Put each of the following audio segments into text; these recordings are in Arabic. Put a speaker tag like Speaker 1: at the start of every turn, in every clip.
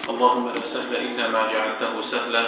Speaker 1: اللهم لا سهل إلا ما جعلته سهلا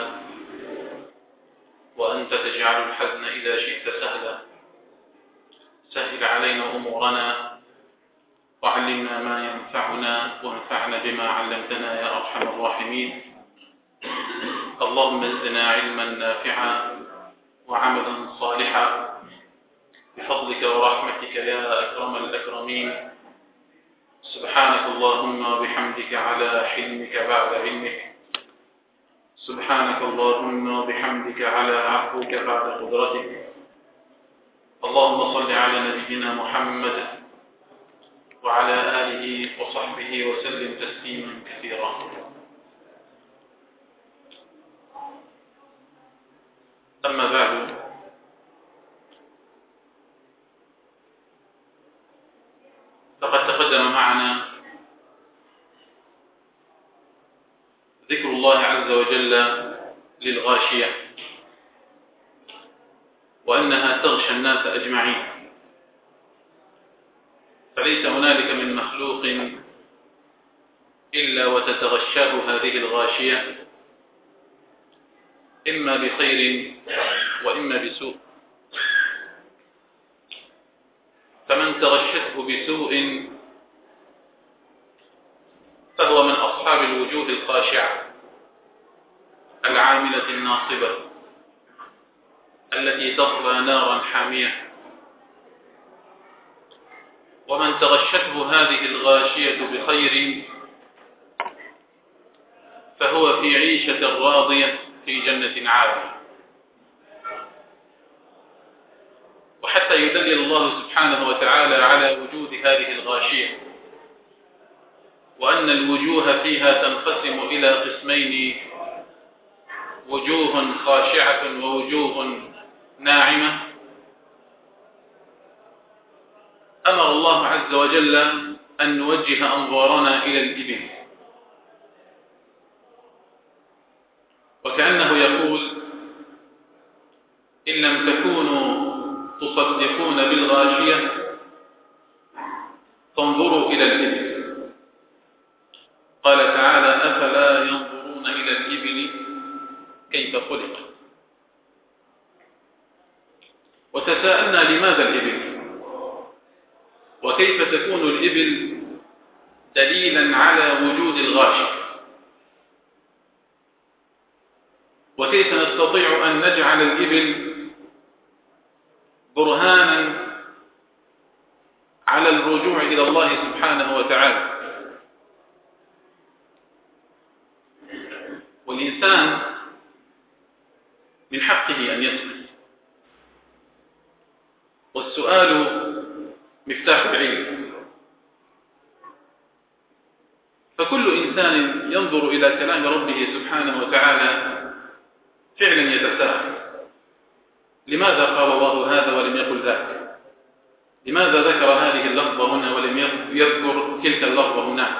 Speaker 1: وأنت تجعل الحزن إذا شئت سهلا. سهل علينا أمورنا وعلمنا ما ينفعنا وانفعنا بما علمتنا يا أرحم الراحمين. اللهم زدنا علما نافعا وعملا صالحا بفضلك ورحمتك يا أكرم الأكرمين. سبحانك اللهم وبحمدك على حلمك بعد علمك. سبحانك اللهم وبحمدك على عفوك بعد قدرتك. اللهم صل على نبينا محمد وعلى آله وصحبه وسلم تسليما كثيرا. أما بعد، فقد تقدم معنا ذكر الله عز وجل للغاشية وأنها تغشى الناس أجمعين، فليس هنالك من مخلوق إلا وتتغشاه هذه الغاشية إما بخير وإما بسوء. فمن تغشته بسوء فهو من أصحاب الوجوه الخاشعة العاملة الناصبة التي تصلى نارا حامية. ومن تغشته هذه الغاشية بخير فهو في عيشة راضية في جنة عالية. وحتى يدلل الله سبحانه وتعالى على وجود هذه الغاشية وأن الوجوه فيها تنقسم إلى قسمين: وجوه خاشعة ووجوه ناعمة. أمر الله عز وجل أن نوجه أنظارنا إلى الإبل، وكأنه يقول: إن لم تكونوا تصدقون بالغاشية فانظروا إلى الإبل. قال تعالى: أفلا ينظرون إلى الإبل كيف خلق. وتساءلنا لماذا الإبل، وكيف تكون الإبل دليلا على وجود الغاشية، وكيف نستطيع أن نجعل الإبل برهانا على الرجوع إلى الله سبحانه وتعالى. والإنسان من حقه أن يسأل، والسؤال مفتاح العلم. فكل إنسان ينظر إلى كلام ربه سبحانه وتعالى فعلا يتساءل: لماذا قال الله هذا ولم يقل ذاك؟ لماذا ذكر هذه اللفظة هنا ولم يذكر تلك اللفظة هناك؟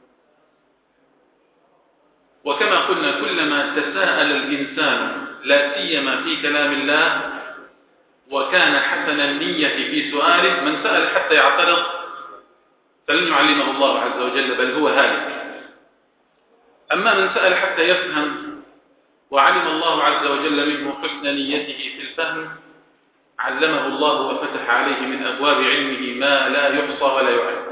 Speaker 1: وكما قلنا، كلما تساءل الإنسان لا سيما في كلام الله وكان حسن النية في سؤاله، من سأل حتى يعترض فلن يعلمه الله عز وجل، بل هو هالك. أما من سأل حتى يفهم وعلم الله عز وجل منه حسن نيته في الفهم، علمه الله وفتح عليه من أبواب علمه ما لا يحصى ولا يعد.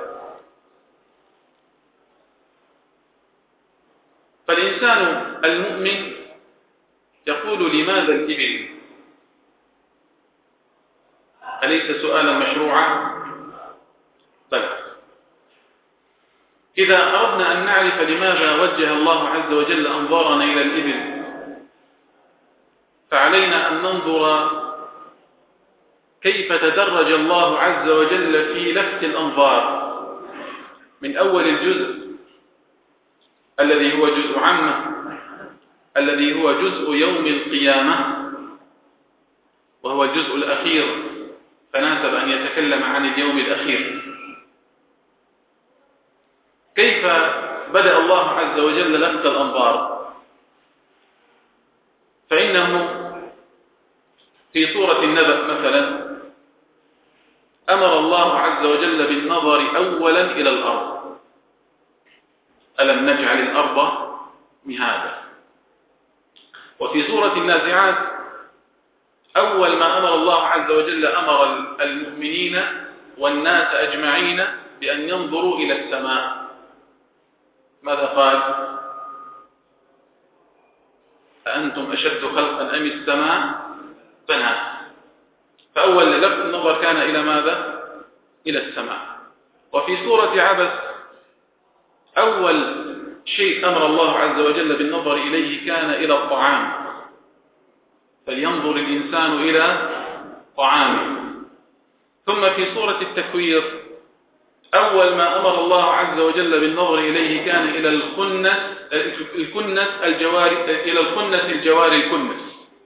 Speaker 1: فالإنسان المؤمن يقول: لماذا الإبل؟ أليس سؤالا مشروعا؟ بل إذا أردنا أن نعرف لماذا وجه الله عز وجل أنظارنا إلى الإبل، فعلينا أن ننظر كيف تدرج الله عز وجل في لفت الأنظار من أول الجزء الذي هو جزء عامة، الذي هو جزء يوم القيامة، وهو الجزء الأخير، فناسب أن يتكلم عن اليوم الأخير. كيف بدأ الله عز وجل لفت الأنظار؟ فإنه في سورة النبأ مثلا أمر الله عز وجل بالنظر أولا إلى الأرض. ألم نجعل الأرض مهادا. وفي سورة النازعات أول ما أمر الله عز وجل أمر المؤمنين والناس أجمعين بأن ينظروا إلى السماء. ماذا قال؟ أأنتم أشد خلقا أم السماء بناها. فأول لفظ النظر كان إلى ماذا؟ إلى السماء. وفي سورة عبس أول شيء أمر الله عز وجل بالنظر إليه كان إلى الطعام، فلينظر الإنسان إلى طعامه. ثم في سورة التكوير أول ما أمر الله عز وجل بالنظر إليه كان إلى الخنس الجوار الكنس.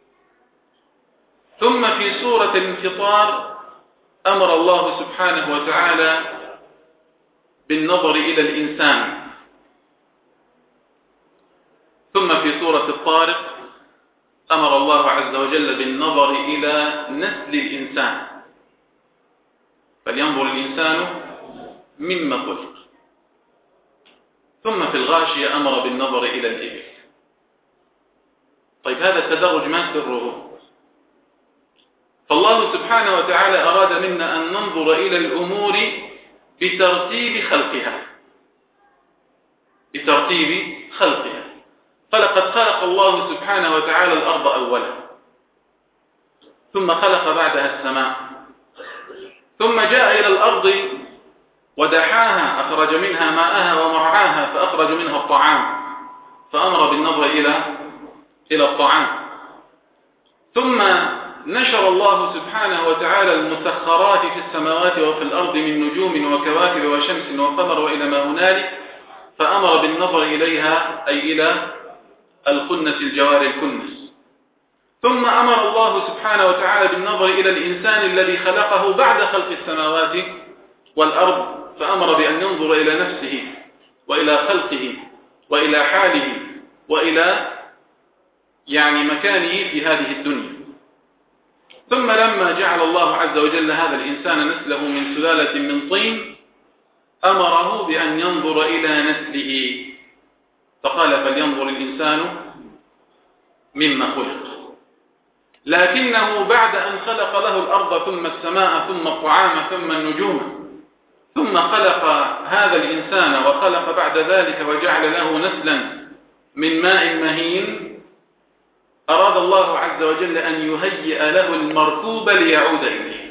Speaker 1: ثم في سورة الانفطار أمر الله سبحانه وتعالى بالنظر إلى الإنسان. ثم في سورة الطارق أمر الله عز وجل بالنظر إلى نسل الإنسان، فلينظر الإنسان مما خلق. ثم في الغاشية أمر بالنظر إلى الإبل. طيب هذا التدرج ما سره؟ فالله سبحانه وتعالى أراد منا أن ننظر إلى الأمور بترتيب خلقها، فلقد خلق الله سبحانه وتعالى الأرض أولا، ثم خلق بعدها السماء، ثم جاء إلى الأرض ودحاها، أخرج منها ماءها ومرعاها فأخرج منها الطعام، فأمر بالنظر إلى الطعام. ثم نشر الله سبحانه وتعالى المسخرات في السماوات وفي الأرض من نجوم وكواكب وشمس وقمر وإلى ما هنالك، فأمر بالنظر إليها أي إلى الخنس الجوار الكنس. ثم أمر الله سبحانه وتعالى بالنظر إلى الإنسان الذي خلقه بعد خلق السماوات والأرض، فأمر بأن ينظر إلى نفسه وإلى خلقه وإلى حاله وإلى مكانه في هذه الدنيا. ثم لما جعل الله عز وجل هذا الإنسان نسله من سلالة من طين أمره بأن ينظر إلى نسله، فقال فلينظر الإنسان مما خلق. لكنه بعد أن خلق له الأرض ثم السماء ثم الطعام ثم النجوم، ثم خلق هذا الإنسان وخلق بعد ذلك وجعل له نسلا من ماء مهين، أراد الله عز وجل أن يهيئ له المركوب ليعود إليه،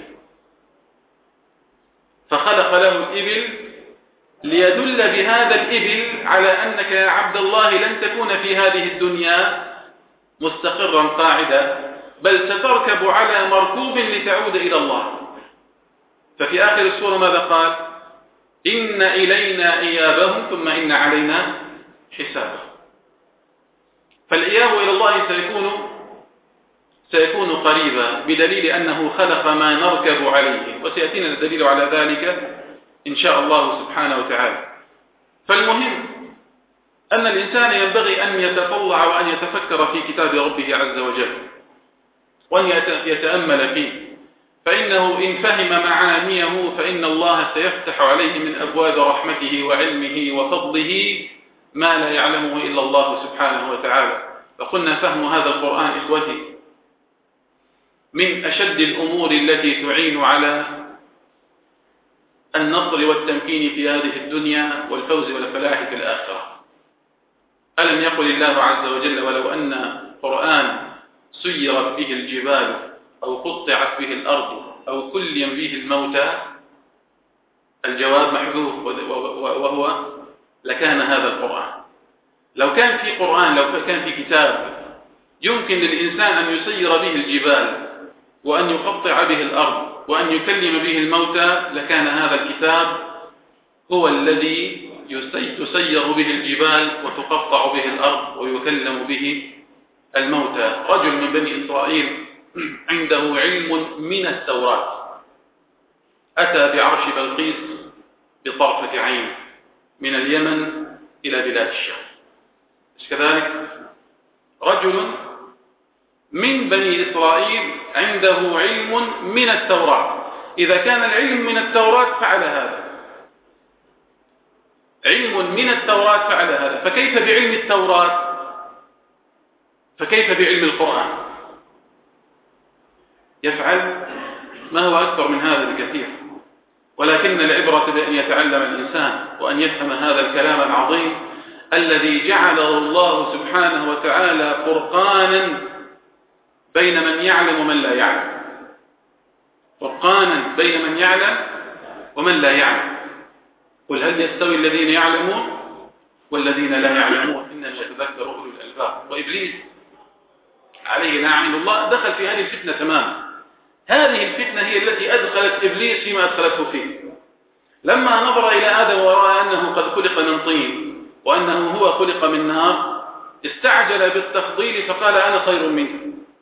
Speaker 1: فخلق له الإبل ليدل بهذا الإبل على أنك يا عبد الله لن تكون في هذه الدنيا مستقرا قاعدا، بل ستركب على مركوب لتعود إلى الله. ففي آخر السورة ماذا قال؟ إن إلينا إيابهم ثم إن علينا حسابهم. فالإياب إلى الله سيكون قريبا، بدليل أنه خلق ما نركب عليه، وسيأتينا الدليل على ذلك إن شاء الله سبحانه وتعالى. فالمهم أن الإنسان ينبغي أن يتطلع وأن يتفكر في كتاب ربه عز وجل وأن يتأمل فيه، فإنه إن فهم معانيه فإن الله سيفتح عليه من أبواب رحمته وعلمه وفضله ما لا يعلمه إلا الله سبحانه وتعالى. فقلنا فهم هذا القرآن إخوتي من أشد الأمور التي تعين على النصر والتمكين في هذه الدنيا والفوز والفلاح في الآخرة. ألم يقل الله عز وجل ولو أن قرآن سيرت به الجبال أو قطعت به الأرض أو كلم به الموتى؟ الجواب محذوف، وهو لكان هذا القرآن. لو كان في قرآن، لو كان في كتاب يمكن للإنسان أن يسير به الجبال وأن يقطع به الأرض وأن يكلم به الموتى، لكان هذا الكتاب هو الذي تسير به الجبال وتقطع به الأرض ويكلم به الموتى. رجل من بني إسرائيل عنده علم من التوراة، أتى بعرش بلقيس بطرفة عين من اليمن إلى بلاد الشام. مش كذلك؟ رجل من بني إسرائيل عنده علم من التوراة. إذا كان العلم من التوراة فعل هذا، علم من التوراة فعل هذا، فكيف بعلم التوراة؟ فكيف بعلم القرآن؟ يفعل ما هو أكثر من هذا بكثير. ولكن العبرة بأن يتعلم الإنسان وأن يفهم هذا الكلام العظيم الذي جعله الله سبحانه وتعالى فرقانا بين من يعلم ومن لا يعلم، فرقانا بين من يعلم ومن لا يعلم. قل هل يستوي الذين يعلمون والذين لا يعلمون إنما يتذكر أولو الألباب. وإبليس عليه لعنة الله دخل في هذه الفتنة تماما. هذه الفتنة هي التي أدخلت إبليس فيما أدخلته فيه. لما نظر إلى آدم ورأى أنه قد خلق من طين وأنه هو خلق من نار استعجل بالتفضيل فقال أنا خير منه،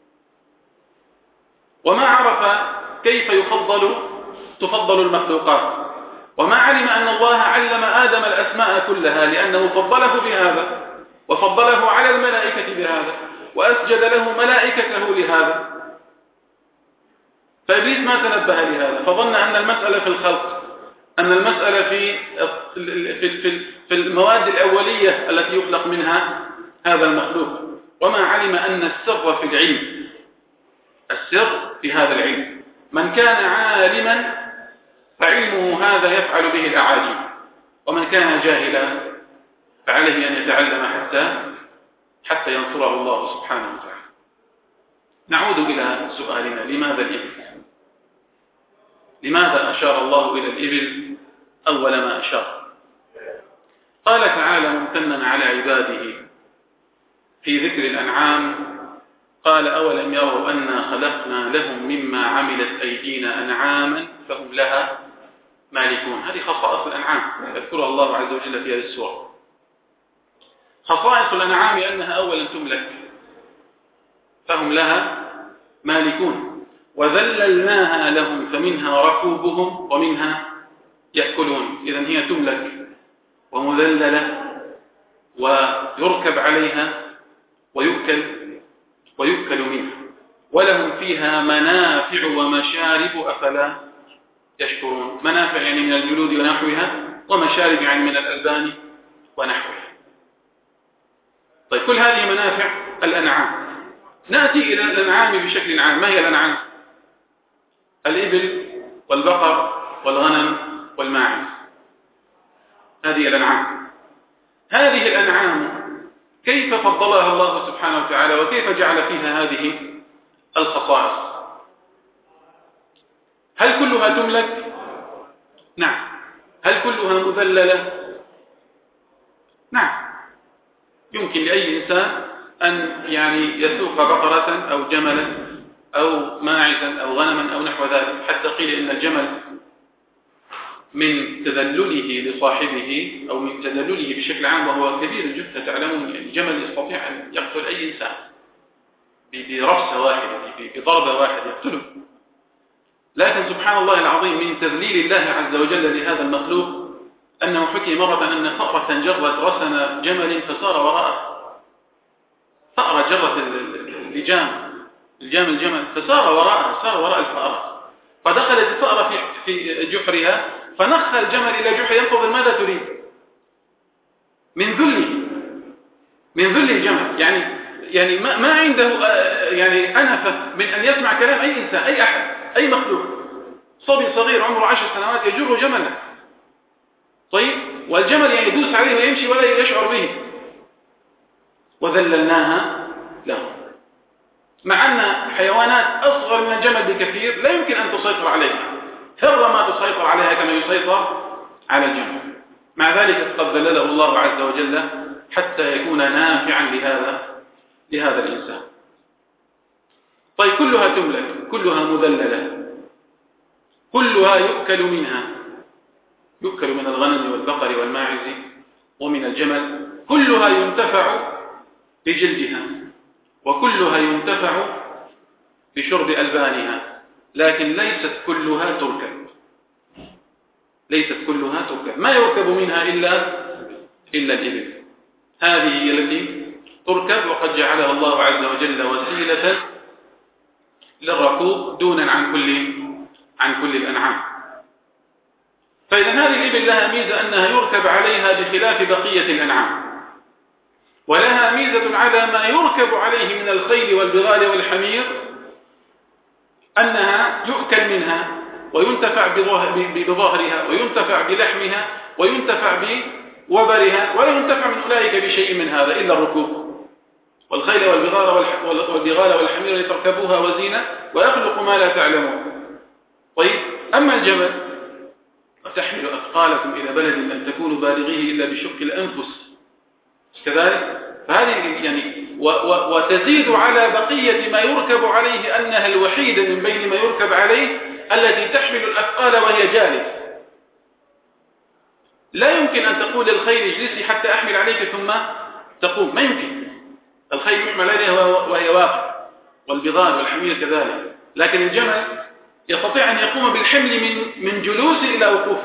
Speaker 1: وما عرف كيف تفضل المخلوقات، وما علم أن الله علم آدم الأسماء كلها لأنه فضله بهذا وفضله على الملائكة بهذا وأسجد له ملائكته لهذا. فإبليس ما تنبه لهذا، فظن أن المسألة في الخلق، أن المسألة في المواد الأولية التي يخلق منها هذا المخلوق، وما علم أن السر في العلم، السر في هذا العلم. من كان عالما فعلمه هذا يفعل به الأعاجيب، ومن كان جاهلا فعليه أن يتعلم حتى ينصره الله سبحانه وتعالى. نعود إلى سؤالنا: لماذا الإبل؟ لماذا أشار الله إلى الإبل أول ما أشار؟ قال تعالى ممتنا على عباده في ذكر الأنعام: قال أولم يروا أنا خلقنا لهم مما عملت أيدينا أنعاما فهم لها مالكون. هذه خصائص الأنعام يذكرها الله عز وجل في هذه السورة. خصائص الأنعام أنها أولا تملك فهم لها مالكون، وذللناها لهم فمنها ركوبهم ومنها يأكلون. إذن هي تملك ومذللة ويركب عليها ويؤكل منها، ولهم فيها منافع ومشارب أفلا يشكرون. منافع يعني من الجلود ونحوها، ومشارب يعني من الألبان ونحوها. طيب، كل هذه منافع الأنعام. نأتي إلى الأنعام بشكل عام. ما هي الأنعام؟ الإبل والبقر والغنم والماعز، هذه الأنعام. هذه الأنعام كيف فضلها الله سبحانه وتعالى وكيف جعل فيها هذه الخصائص؟ هل كلها تملك؟ نعم. هل كلها مذللة؟ نعم. يمكن لأي إنسان أن يسوق بقرة أو جملا أو ماعزا أو غنما أو نحو ذلك، حتى قيل إن الجمل من تذلله لصاحبه أو من تذلله بشكل عام وهو كبير الجثة، تعلمون الجمل يستطيع أن يقتل أي إنسان برفسة واحدة، بضربة واحدة يقتله. لكن سبحان الله العظيم من تذليل الله عز وجل لهذا المخلوق أنه حكي مرة أن فأرة جرت رسن جمل فسار وراءه. فأرة جرت الجمل فسار وراءها، سار وراء الفأرة، فدخلت الفأرة في جحرها فنخ الجمل إلى جحر ينتظر ماذا تريد من ذل الجمل. يعني ما عنده أنفة من أن يسمع كلام أي إنسان، أي أحد، أي مخلوق. صبي صغير عمره 10 سنوات يجر جملا، طيب، والجمل يدوس عليه ويمشي ولا يشعر به. وذللناها له، مع أن حيوانات أصغر من الجمل بكثير لا يمكن أن تسيطر عليها، هر ما تسيطر عليها كما يسيطر على الجمل. مع ذلك قد ذلله الله عز وجل حتى يكون نافعا لهذا الإنسان. طيب، كلها تملك، كلها مذللة، كلها يؤكل منها، يؤكل من الغنم والبقر والماعز ومن الجمل. كلها ينتفع بجلدها، وكلها ينتفع بشرب ألبانها، لكن ليست كلها تركب. ما يركب منها إلا الإبل. هذه هي التي تركب، وقد جعلها الله عز وجل وسيلة للركوب دونا عن كل الأنعام. فإذا هذه الإبل لها ميزة أنها يركب عليها بخلاف بقية الأنعام، ولها ميزة ميزة على ما يركب عليه من الخيل والبغال والحمير أنها يؤكل منها وينتفع بظهرها وينتفع بلحمها وينتفع بوبرها، ولا ينتفع من أولئك بشيء من هذا إلا الركوب. والخيل والبغال والحمير لتركبوها وزينة ويخلق ما لا تعلمون. طيب، أما الجمل وتحمل أثقالكم إلى بلد لم تكونوا بالغيه إلا بشق الأنفس كذلك، فهذه يعني وتزيد على بقية ما يركب عليه أنها الوحيدة من بين ما يركب عليه التي تحمل الأثقال وهي جالس. لا يمكن أن تقول الخيل اجلسي حتى أحمل عليك ثم تقوم، ما يمكن. الخيل يحمل عليها وهي واقف، والبغال والحمير كذلك، لكن الجمل يستطيع أن يقوم بالحمل من جلوس إلى وقوف.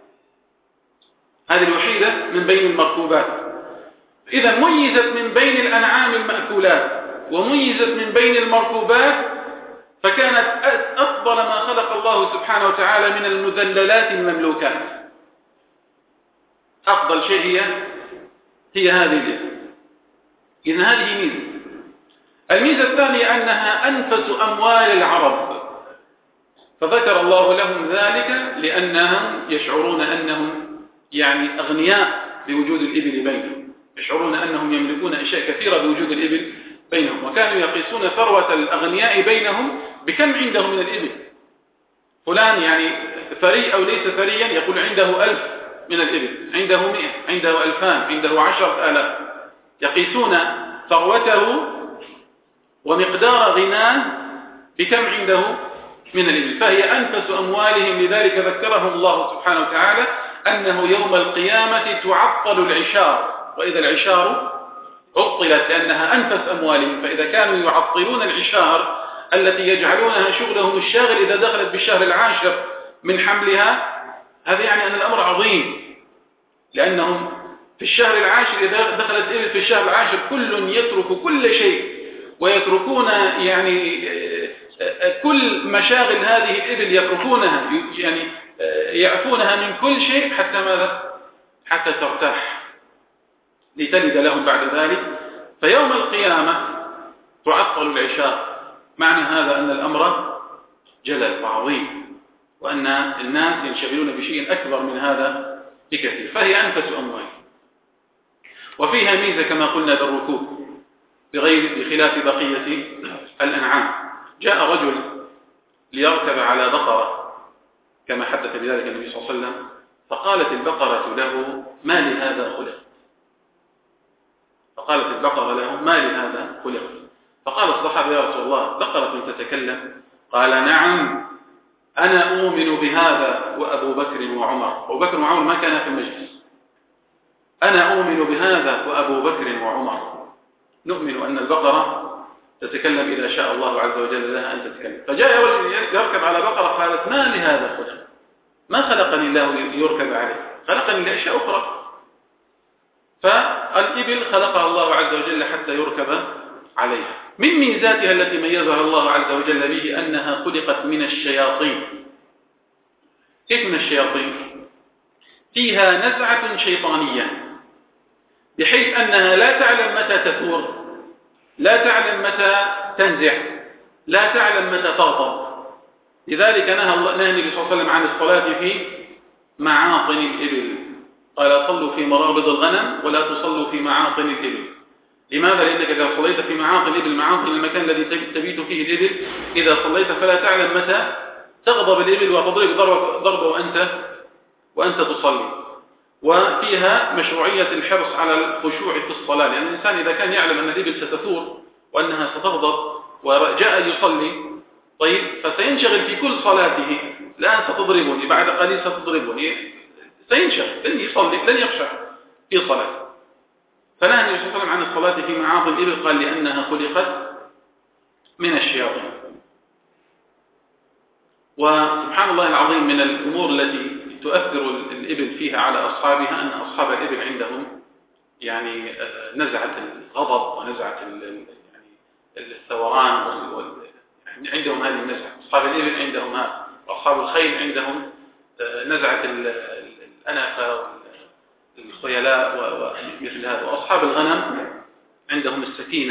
Speaker 1: هذه الوحيدة من بين المركوبات. إذا ميزت من بين الأنعام المأكولات وميزت من بين المركوبات، فكانت أفضل ما خلق الله سبحانه وتعالى من المذللات المملوكات. أفضل شيء هي هذه. إذن هذه ميزة. الميزة الثانية أنها أنفس أموال العرب، فذكر الله لهم ذلك لأنهم يشعرون أنهم يعني أغنياء بوجود الإبل بينهم، يشعرون أنهم يملكون أشياء كثيرة بوجود الإبل بينهم، وكانوا يقيسون ثروة الأغنياء بينهم بكم عندهم من الإبل. فلان يعني ثري أو ليس ثريا يقول عنده 1000 من الإبل، عنده 100، عنده 2000، عنده 10,000. يقيسون ثروته ومقدار غناه بكم عنده من الإبل، فهي أنفس أموالهم. لذلك ذكرهم الله سبحانه وتعالى أنه يوم القيامة تعطل العشار، وإذا العشار عطلت لأنها أنفس أموالهم. فإذا كانوا يعطلون العشار التي يجعلونها شغلهم الشاغل إذا دخلت بالشهر العاشر من حملها، هذا يعني أن الأمر عظيم، لأنهم في الشهر العاشر إذا دخلت الإبل في الشهر العاشر كل يترك كل شيء، ويتركون يعني كل مشاغل هذه الإبل يتركونها، يعني يعفونها من كل شيء حتى ماذا؟ حتى ترتاح لتلد لهم بعد ذلك. فيوم القيامة تعطل العشاء. معنى هذا أن الأمر جلل وعظيم، وأن الناس ينشغلون بشيء أكبر من هذا بكثير، فهي أنفس أموال. وفيها ميزة كما قلنا بالركوب بخلاف بقية الأنعام. جاء رجل ليركب على بقرة كما حدث بذلك النبي صلى الله عليه وسلم، فقالت البقرة له: ما لهذا خلق؟ فقالت البقرة له: ما لهذا خلق؟ فقال الصحابة: يا رسول الله، بقرة تتكلم؟ قال: نعم، أنا أؤمن بهذا وأبو بكر وعمر. أبو بكر وعمر ما كان في المجلس. أنا أؤمن بهذا وأبو بكر وعمر، نؤمن أن البقرة تتكلم إذا شاء الله عز وجل لها أن تتكلم. فجاء رجل يركب على بقرة، قالت: ما لهذا خلق؟ ما خلقني الله ليركب عليه، خلقني لأشياء أخرى. فالإبل خلقها الله عز وجل حتى يركب عليها. من ميزاتها التي ميزها الله عز وجل به أنها خلقت من الشياطين. كيف من الشياطين؟ فيها نزعة شيطانية، بحيث أنها لا تعلم متى تثور، لا تعلم متى تنزع، لا تعلم متى تغضب. لذلك نهى النبي صلى الله عليه وسلم عن الصلاة في معاطن الإبل، قال: صلوا في مرابض الغنم ولا تصلوا في معاطن الإبل. لماذا؟ لأنك إذا صليت في معاطن الإبل، معاطن المكان الذي تبيت فيه الإبل، إذا صليت فلا تعلم متى تغضب الإبل وتضرب ضربة وأنت تصلي. وفيها مشروعية الحرص على الخشوع في الصلاة، لأن الإنسان إذا كان يعلم أن الإبل ستثور وأنها ستغضب وجاء يصلي، طيب، فسينشغل في كل صلاته. الآن ستضربني، بعد قليل ستضربني، سينشغل، لن يصلي، لن يخشع في صلاة. فنهى النبي صلى الله عليه وسلم عن الصلاة في معاطن الإبل، قال: لأنها خلقت من الشياطين. وسبحان الله العظيم، من الأمور التي تؤثر الإبل فيها على أصحابها أن أصحاب الإبل عندهم يعني نزعة الغضب ونزعة يعني الثوران، يعني عندهم هذه النزعة. أصحاب الإبل عندهم هذا، وأصحاب الخيل عندهم نزعة الأنفة والخيلاء ومثل هذا. وأصحاب الغنم عندهم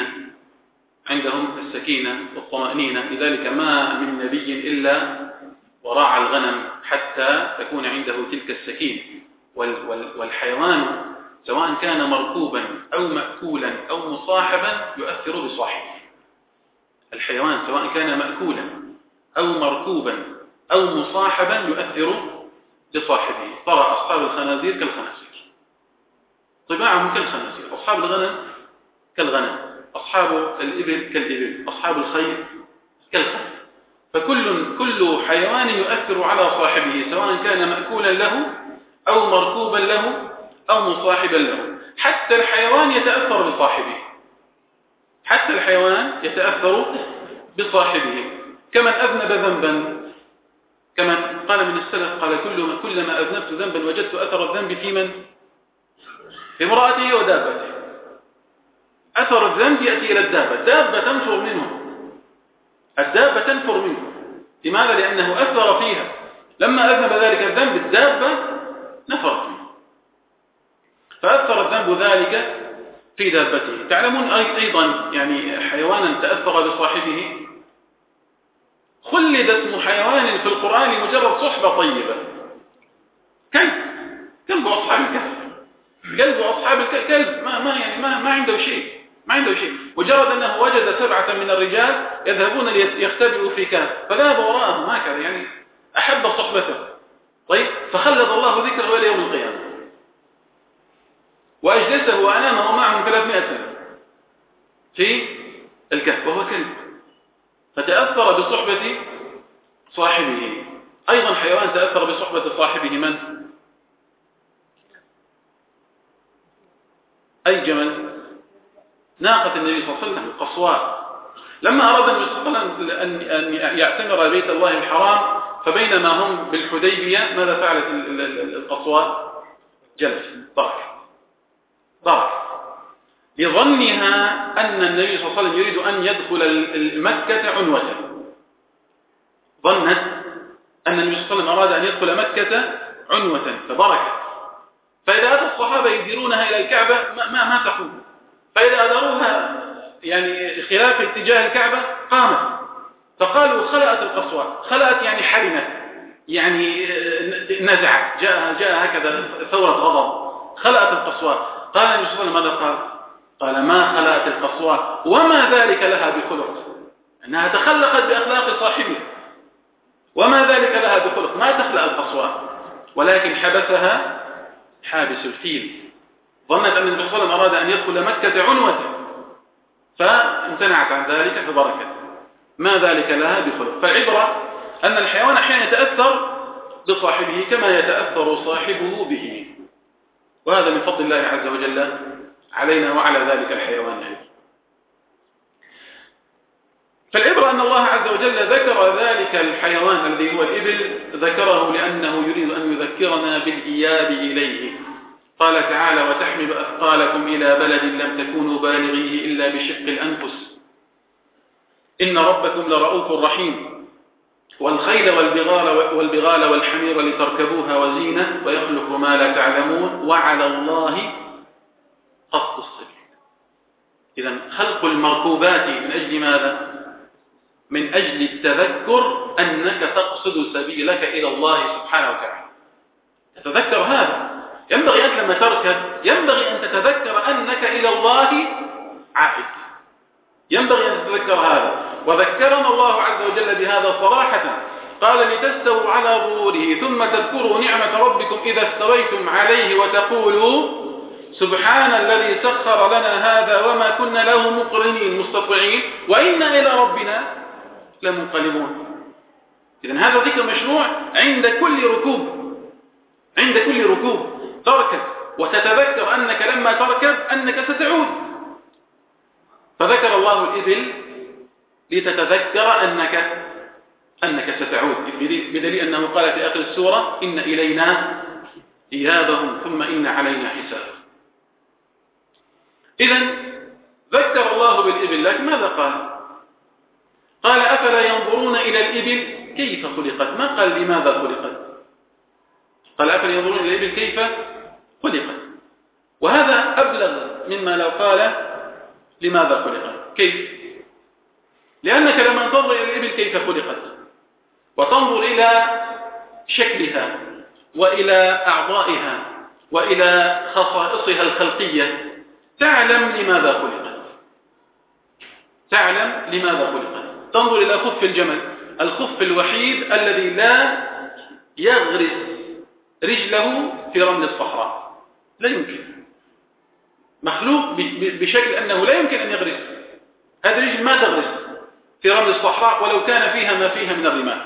Speaker 1: السكينة والطمأنينة، لذلك ما من نبي إلا وراعى الغنم حتى تكون عنده تلك السكينة. والحيوان سواء كان مركوبا أو مأكولا أو مصاحبا يؤثر بصاحبه. الحيوان سواء كان مأكولا أو مركوبا أو مصاحبا يؤثر بصاحبه. ترى أصحاب الخنازير كالخنازير، طباعهم كالخنازير، أصحاب الغنم كالغنم، أصحاب الإبل كالإبل، أصحاب الخيل كالخيل. فكل حيوان يؤثر على صاحبه سواء كان مأكولا له أو مركوبا له أو مصاحبا له. حتى الحيوان يتأثر بصاحبه، حتى الحيوان يتأثر بصاحبه. كمن أذنب ذنبا، كما قال من السلف، قال كلما أذنبت ذنبا وجدت أثر الذنب في من؟ في امرأته ودابته. أثر الذنب يأتي إلى الدابة تنفر منه، الدابة تنفر منه. لماذا؟ لأنه أثر فيها. لما أذنب ذلك الذنب الدابة نفرت منه، فأثر الذنب ذلك في دابته. تعلمون أيضا يعني حيوانا تأثر بصاحبه خلد اسم حيوان في القرآن مجرد صحبة طيبة. كلب أصحاب الكهف، كلب أصحاب الكلب ما عنده شيء، مجرد أنه وجد 7 من الرجال يذهبون ليختبئوا في كهف فذهب وراءهم هكذا، يعني أحب صحبته. طيب، فخلد الله ذكره إلى يوم القيامة وأجلسه وأنامه معهم 300 سنة في الكهف وهو كلب، فتأثر بصحبة صاحبه. أيضا حيوان تأثر بصحبة صاحبه من؟ أي جمل؟ ناقة النبي صلى الله عليه وسلم القصواء. لما أراد النبي صلى الله عليه وسلم أن يعتمر بيت الله الحرام، فبينما هم بالحديبية ماذا فعلت القصواء؟ جلس ضرب لظنها أن النبي صلى الله عليه وسلم يريد أن يدخل مكة عنوة. ظنت أن النبي صلى الله عليه وسلم أراد أن يدخل مكة عنوة فبركت. فإذا أتى الصحابة يديرونها إلى الكعبة ما تقوم، فإذا أداروها يعني خلاف اتجاه الكعبة قامت. فقالوا خلأت القصواء، خلأت يعني حرمت، يعني نزعت، جاء هكذا ثورة غضب، خلأت القصواء. قال النبي صلى الله عليه وسلم ماذا قال ما خلأت القصواء وما ذلك لها بخلق، أنها تخلقت بأخلاق صاحبها، وما ذلك لها بخلق، ما تخلأ القصواء، ولكن حبسها حابس الفيل. ظنت أن النبي صلى الله عليه وسلم أراد أن يدخل مكة عنوة فامتنعت عن ذلك فبركت، ما ذلك لها بخلق. فالعبرة أن الحيوان أحيانا يتأثر بصاحبه كما يتأثر صاحبه به، وهذا من فضل الله عز وجل علينا وعلى ذلك الحيوان أيضا. فالعبرة أن الله عز وجل ذكر ذلك الحيوان الذي هو الإبل، ذكره لأنه يريد أن يذكرنا بالإياب إليه. قال تعالى وتحمل أثقالكم إلى بلد لم تكونوا بالغيه إلا بشق الأنفس إن ربكم لرؤوف رحيم والخيل والبغال والحمير لتركبوها وزينة ويخلق ما لا تعلمون وعلى الله قصد السبيل. إذن خلق المركوبات من أجل ماذا؟ من أجل التذكر أنك تقصد سبيلك إلى الله سبحانه وتعالى. تتذكر هذا، ينبغي أنك لما تركب ينبغي أن تتذكر أنك إلى الله عائد، ينبغي أن تتذكر هذا. وذكرنا الله عز وجل بهذا صراحة، قال لتستووا على ظهوره ثم تذكروا نعمة ربكم إذا استويتم عليه وتقولوا سبحان الذي سخر لنا هذا وما كنا له مقرنين مستطيعين وإنا إلى ربنا لمنقلبون. إذن هذا ذكر مشروع عند كل ركوب تركب وتتذكر أنك لما تركب أنك ستعود. فذكر الله الإبل لتتذكر أنك ستعود، بدليل أنه قال في آخر السورة إن إلينا إيابهم ثم إن علينا حسابهم. إذن ذكر الله بالإبل، لكن ماذا قال أفلا ينظرون إلى الإبل كيف خلقت، ما قال لماذا خلقت، قال أفلا ينظرون إلى الإبل كيف خلقت. وهذا أبلغ مما لو قال لماذا خلقت؟ كيف؟ لأنك لما تنظر إلى الإبل كيف خلقت وتنظر إلى شكلها وإلى أعضائها وإلى خصائصها الخلقية تعلم لماذا خلقت. تعلم لماذا خلقت. تنظر إلى خف الجمل، الخف الوحيد الذي لا يغرس رجله في رمل الصحراء، لا يمكن، مخلوق بشكل أنه لا يمكن أن يغرس، هذه الرجل ما تغرس في رمل الصحراء ولو كان فيها ما فيها من الرمال.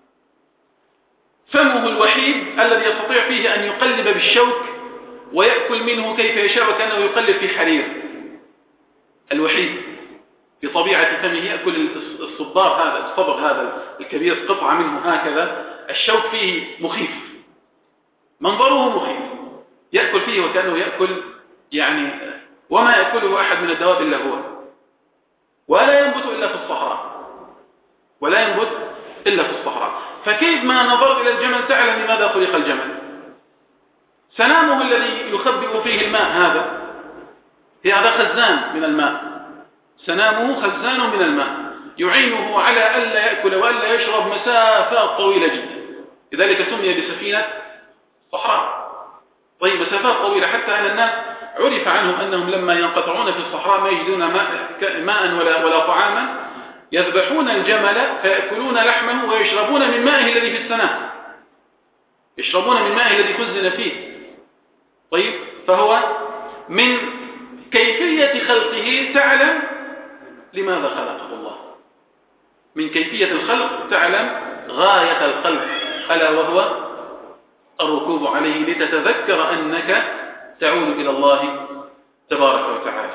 Speaker 1: فمه الوحيد الذي يستطيع فيه أن يقلب بالشوك ويأكل منه كيف يشاء كأنه يقلب في حرير، الوحيد في طبيعة فمه يأكل الصبار هذا، الصبغ هذا الكبير، قطعة منه هكذا، الشوك فيه مخيف، منظره مخيف، يأكل فيه وكأنه يأكل يعني وما يأكله أحد من الدواب إلا هو، ولا ينبت إلا في الصحراء، ولا ينبت إلا في الصحراء. فكيف ما نظر إلى الجمل تعلم لماذا خلق الجمل. سنامه الذي يخبئ فيه الماء هذا خزان من الماء، سنامه خزان من الماء يعينه على ألا يأكل وألا يشرب مسافات طويلة جدا، لذلك سمي بسفينة صحراء. طيب مسافات طويلة، حتى أن الناس عرف عنهم أنهم لما ينقطعون في الصحراء ما يجدون ماء ولا طعاما يذبحون الجمل فيأكلون لحمه ويشربون من مائه الذي في السنام، يشربون من مائه الذي خزن فيه. طيب فهو من كيفية خلقه تعلم لماذا خلقه الله، من كيفية الخلق تعلم غاية الخلق، ألا وهو الركوب عليه لتتذكر أنك تعود إلى الله تبارك وتعالى.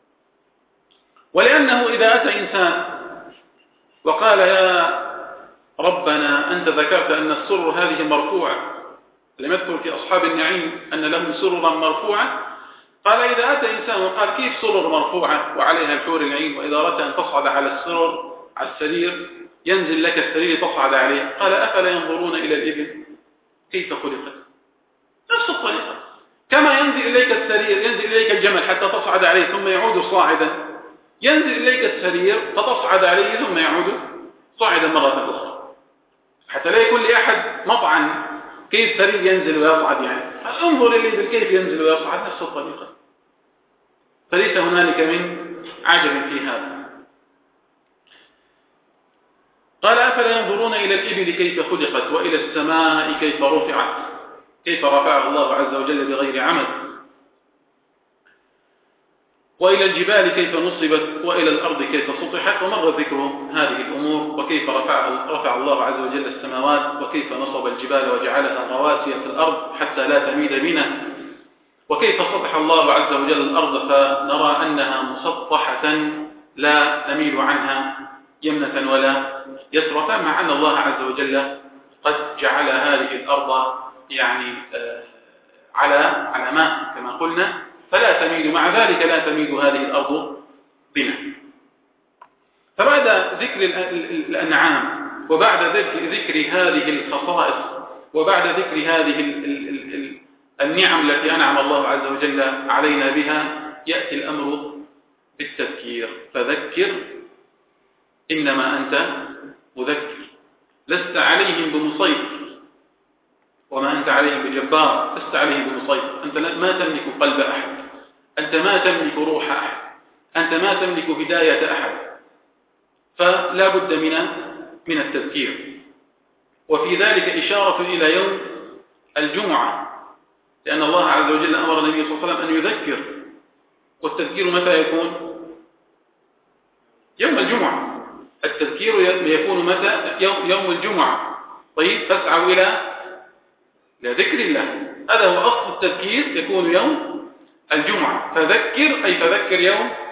Speaker 1: ولأنه إذا أتى إنسان وقال يا ربنا أنت ذكرت أن السرر هذه مرفوعة، لم يذكر في أصحاب النعيم أن لهم سررا مرفوعة، قال إذا أتى إنسان وقال كيف سرر مرفوعة وعليها الحور العين، وإذا أردت أن تصعد على السرر على السرير ينزل لك السرير تصعد عليه، قال أفلا ينظرون إلى الإبل كيف خلقت. نفس الطريقة، كما ينزل إليك السرير ينزل إليك الجمل حتى تصعد عليه ثم يعود صاعدا، ينزل إليك السرير فتصعد عليه ثم يعود صاعدا مرة أخرى، حتى لا يكون لأحد مطعن كيف السرير ينزل ويصعد، يعني انظر إليه كيف ينزل ويصعد، نفس الطريقة. فليس هنالك من عجب في هذا. قال أفلا ينظرون إلى الإبل كيف خلقت وإلى السماء كيف رفعت، كيف رفعها الله عز وجل بغير عمد، وإلى الجبال كيف نصبت وإلى الأرض كيف سطحت، ومر ذكر هذه الأمور، وكيف رفع الله عز وجل السماوات، وكيف نصب الجبال وجعلها رواسي في الأرض حتى لا تميد بنا، وكيف سطح الله عز وجل الأرض فنرى أنها مسطحة لا نميل عنها يمنة ولا يسرة، مع أن الله عز وجل قد جعل هذه الأرض يعني على ماء كما قلنا، فلا تميل، مع ذلك لا تميل هذه الأرض بنا. فبعد ذكر الأنعام وبعد ذكر هذه الخصائص وبعد ذكر هذه النعم التي أنعم الله عز وجل علينا بها، يأتي الأمر بالتذكير. فذكر إنما أنت مذكر، لست عليهم بمسيطر، وما أنت عليهم بجبار، لست عليهم بمسيطر، أنت ما تملك قلب أحد، أنت ما تملك روح أحد، أنت ما تملك هداية أحد، فلا بد من التذكير. وفي ذلك إشارة إلى يوم الجمعة، لأن الله عز وجل أمر النبي صلى الله عليه وسلم أن يذكر، والتذكير متى يكون؟ يوم الجمعة. التذكير يكون متى؟ يوم الجمعة. طيب فاسعوا إلى ذكر الله، هذا هو أصل التذكير، يكون يوم الجمعة. فذكر أي فذكر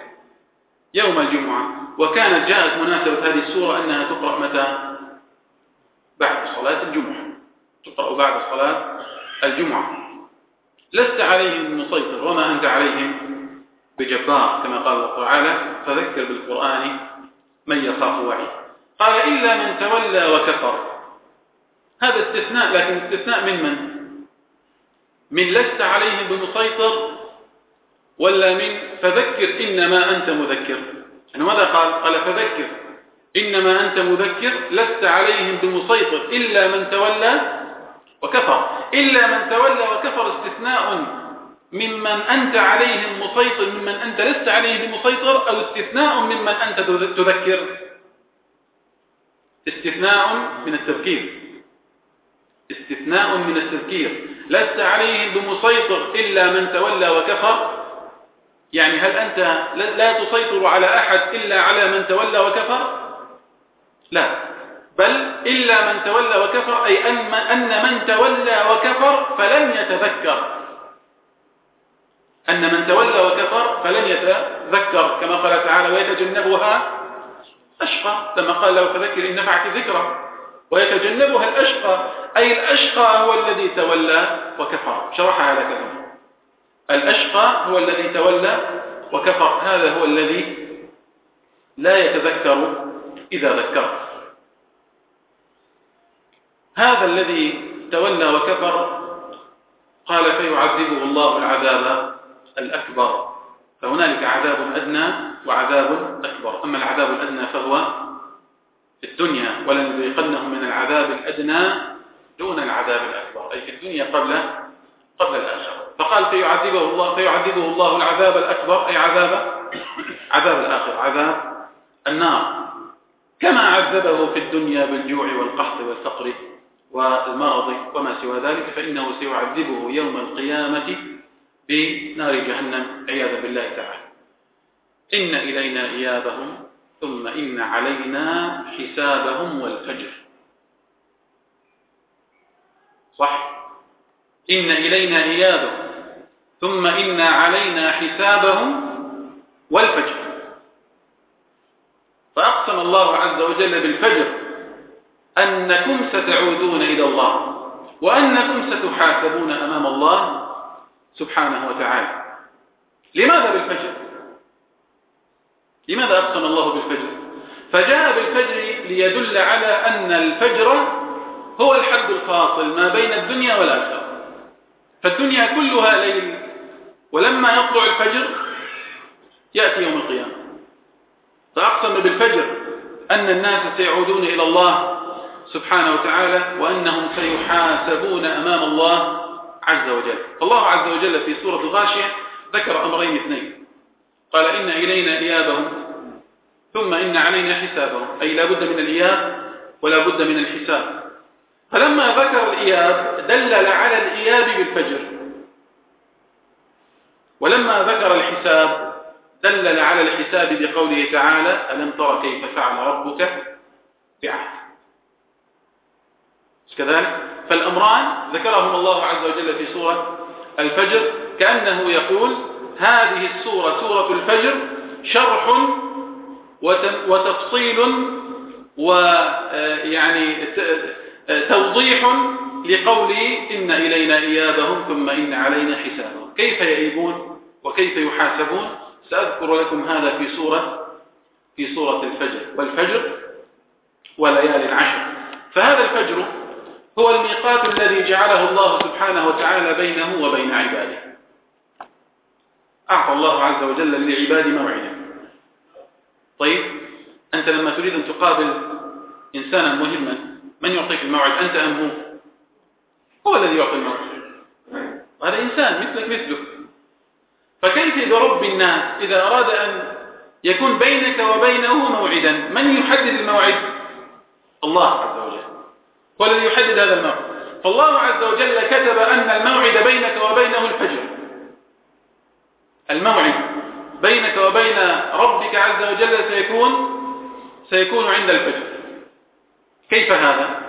Speaker 1: يوم الجمعة. وكانت جاءت مناسبة هذه السورة أنها تقرأ متى؟ بعد صلاة الجمعة، تقرأ بعد صلاة الجمعة. لست عليهم بمسيطر وما أنت عليهم بجبار، كما قال الله تعالى فذكر بالقرآن من يخاف وعيد. قال إلا من تولى وكفر، هذا استثناء، لكن استثناء من لست عليهم بمسيطر ولا من فذكر إنما أنت مذكر؟ يعني ماذا قال؟ قال فذكر إنما أنت مذكر لست عليهم بمسيطر إلا من تولى وكفر. إلا من تولى وكفر استثناء ممن أنت عليهم مسيطر، ممن أنت لست عليه بمسيطر، أو استثناء ممن أنت تذكر؟ استثناء من التذكير، استثناء من التذكير. لست عليهم بمسيطر إلا من تولى وكفر، يعني هل أنت لا تسيطر على أحد إلا على من تولى وكفر؟ لا، بل إلا من تولى وكفر، أي أن من تولى وكفر فلن يتذكر، أن من تولى وكفر فلن يتذكر، كما قال تعالى ويتجنبها أشقى، لما قال له فذكر إن نفعت ذكرى، ويتجنبها الأشقى، أي الأشقى هو الذي تولى وكفر. شرحها لك هنا، الأشقى هو الذي تولى وكفر، هذا هو الذي لا يتذكر إذا ذكر. هذا الذي تولى وكفر قال فيعذبه الله العذاب الأكبر، فهنالك عذاب أدنى وعذاب أكبر. أما العذاب الأدنى فهو في الدنيا، ولنذيقنهم من العذاب الأدنى دون العذاب الأكبر، أي في الدنيا قبل الآخرة. فقال فيعذبه الله العذاب الأكبر، أي عذاب الآخرة، عذاب النار، كما عذبه في الدنيا بالجوع والقحط والفقر والمرض وما سوى ذلك، فإنه سيعذبه يوم القيامة بنار جهنم عياذا بالله تعالى. إن إلينا إيابهم ثم إن علينا حسابهم والفجر. صح، إن إلينا إيابهم ثم إن علينا حسابهم والفجر. فأقسم الله عز وجل بالفجر أنكم ستعودون إلى الله، وأنكم ستحاسبون أمام الله سبحانه وتعالى. لماذا بالفجر؟ لماذا أقسم الله بالفجر؟ فجاء بالفجر ليدل على أن الفجر هو الحد الفاصل ما بين الدنيا والآخرة، فالدنيا كلها ليل، ولما يطلع الفجر يأتي يوم القيامة. فأقسم بالفجر أن الناس سيعودون إلى الله سبحانه وتعالى، وأنهم سيحاسبون أمام الله عز وجل. الله عز وجل في سورة الغاشية ذكر أمرين اثنين، قال إن إلينا إيابهم ثم إن علينا حسابهم، أي لا بد من الإياب ولا بد من الحساب. فلما ذكر الإياب دلل على الإياب بالفجر، ولما ذكر الحساب دلل على الحساب بقوله تعالى ألم تر كيف فعل ربك بعاد. كذلك فالأمران ذكرهم الله عز وجل في سورة الفجر، كأنه يقول هذه السورة سورة الفجر شرح وتفصيل ويعني توضيح لقوله إن إلينا إيابهم ثم إن علينا حسابهم. كيف يئيبون وكيف يحاسبون سأذكر لكم هذا في سورة الفجر، والفجر وليال العشر. فهذا الفجر هو الميقات الذي جعله الله سبحانه وتعالى بينه وبين عباده. أعطى الله عز وجل للعباد موعدا. طيب أنت لما تريد أن تقابل إنسانا مهما من يعطيك الموعد، أنت أم هو الذي يعطي الموعد؟ وهذا إنسان مثلك. فكيف برب الناس إذا أراد أن يكون بينك وبينه موعدا؟ من يحدد الموعد؟ الله عز وجل هو الذي يحدد هذا الموعد. فالله عز وجل كتب أن الموعد بينك وبينه الفجر. الموعد بينك وبين ربك عز وجل سيكون عند الفجر. كيف هذا؟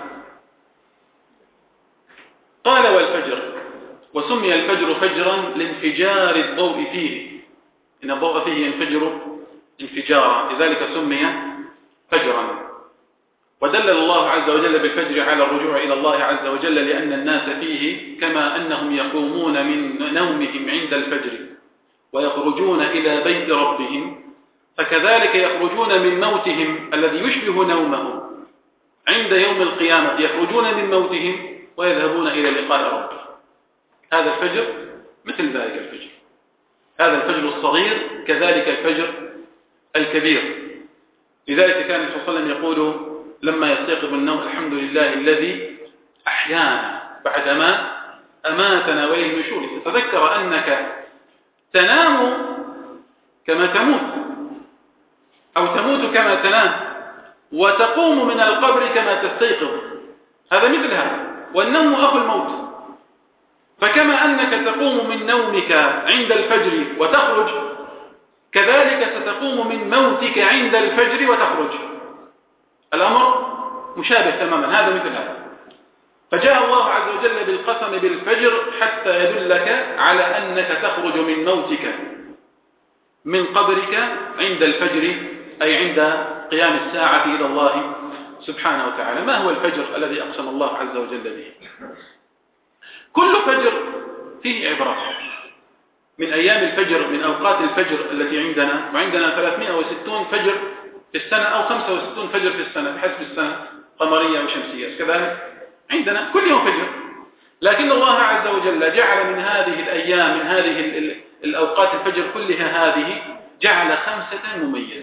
Speaker 1: قال والفجر، وسمي الفجر فجرا لانفجار الضوء فيه، إن الضوء فيه ينفجر انفجارا، لذلك سمي فجرا. ودلل الله عز وجل بالفجر على الرجوع إلى الله عز وجل، لأن الناس فيه كما أنهم يقومون من نومهم عند الفجر ويخرجون إلى بيت ربهم، فكذلك يخرجون من موتهم الذي يشبه نومهم عند يوم القيامة، يخرجون من موتهم ويذهبون إلى لقاء ربهم. هذا الفجر مثل ذلك الفجر. هذا الفجر الصغير كذلك الفجر الكبير. لذلك كان الرسول صلى الله عليه وسلم يقول لما يستيقظ من النوم: الحمد لله الذي أحيانا بعدما أماتنا وإليه النشور. تتذكر أنك تنام كما تموت، أو تموت كما تنام، وتقوم من القبر كما تستيقظ. هذا مثل هذا، والنوم أخو الموت. فكما أنك تقوم من نومك عند الفجر وتخرج، كذلك ستقوم من موتك عند الفجر وتخرج. الأمر مشابه تماما، هذا مثل هذا. فجاء الله عز وجل بالقسم بالفجر حتى يدلك على أنك تخرج من موتك من قبرك عند الفجر، أي عند قيام الساعة إلى الله سبحانه وتعالى. ما هو الفجر الذي أقسم الله عز وجل به؟ كل فجر فيه عبرات. من أيام الفجر، من أوقات الفجر التي عندنا، وعندنا 360 فجر في السنة أو 65 فجر في السنة بحسب السنة قمرية وشمسية، كذلك عندنا كل يوم فجر. لكن الله عز وجل جعل من هذه الأيام، من هذه الأوقات الفجر كلها هذه، جعل 5 مميزة.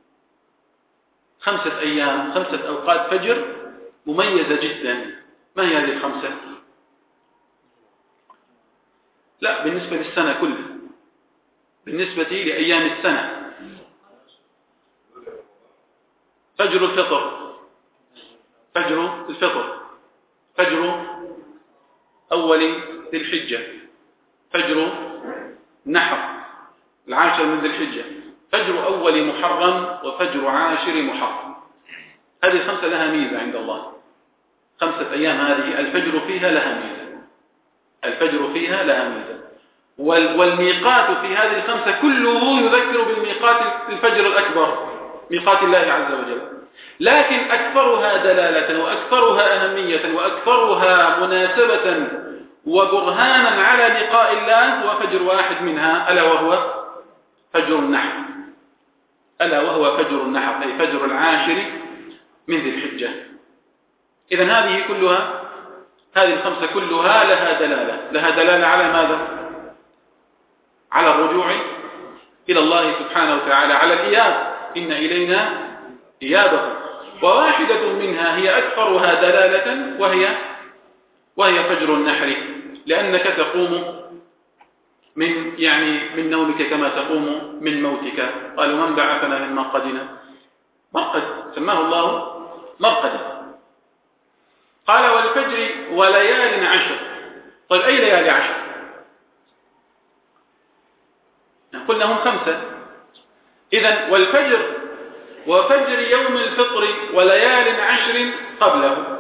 Speaker 1: 5 أيام، 5 أوقات فجر مميزة جدا. ما هي هذه ال5؟ لا، بالنسبة للسنة كلها، بالنسبة لأيام السنة: فجر الفطر، فجر الفطر، فجر أول ذي الحجة، فجر النحر 10 من ذي الحجة، فجر أول محرم، وفجر 10 محرم. هذه 5 لها ميزة عند الله. 5 أيام هذه الفجر فيها لها ميزة، الفجر فيها لها ميزة. والميقات في هذه ال5 كله يذكر بالميقات الفجر الأكبر، ميقات الله عز وجل. لكن أكثرها دلالة وأكثرها أهمية وأكثرها مناسبة وبرهانا على لقاء الله هو فجر واحد منها، ألا وهو فجر النحر. ألا وهو فجر النحر، أي فجر 10 من ذي الحجة. إذن هذه كلها، هذه ال5 كلها لها دلالة. لها دلالة على ماذا؟ على الرجوع إلى الله سبحانه وتعالى، على الإياب: إن إلينا إيابهم. وواحدة منها هي أكثرها دلالة، وهي فجر النحر، لأنك تقوم من نومك كما تقوم من موتك. قالوا: من بعثنا من مرقدنا؟ مرقد سماه الله مرقدا. قال: والفجر وليال 10. طيب، أي ليالي 10؟ قلنا هم 5. إذن والفجر وفجر يوم الفطر وليال 10 قبله،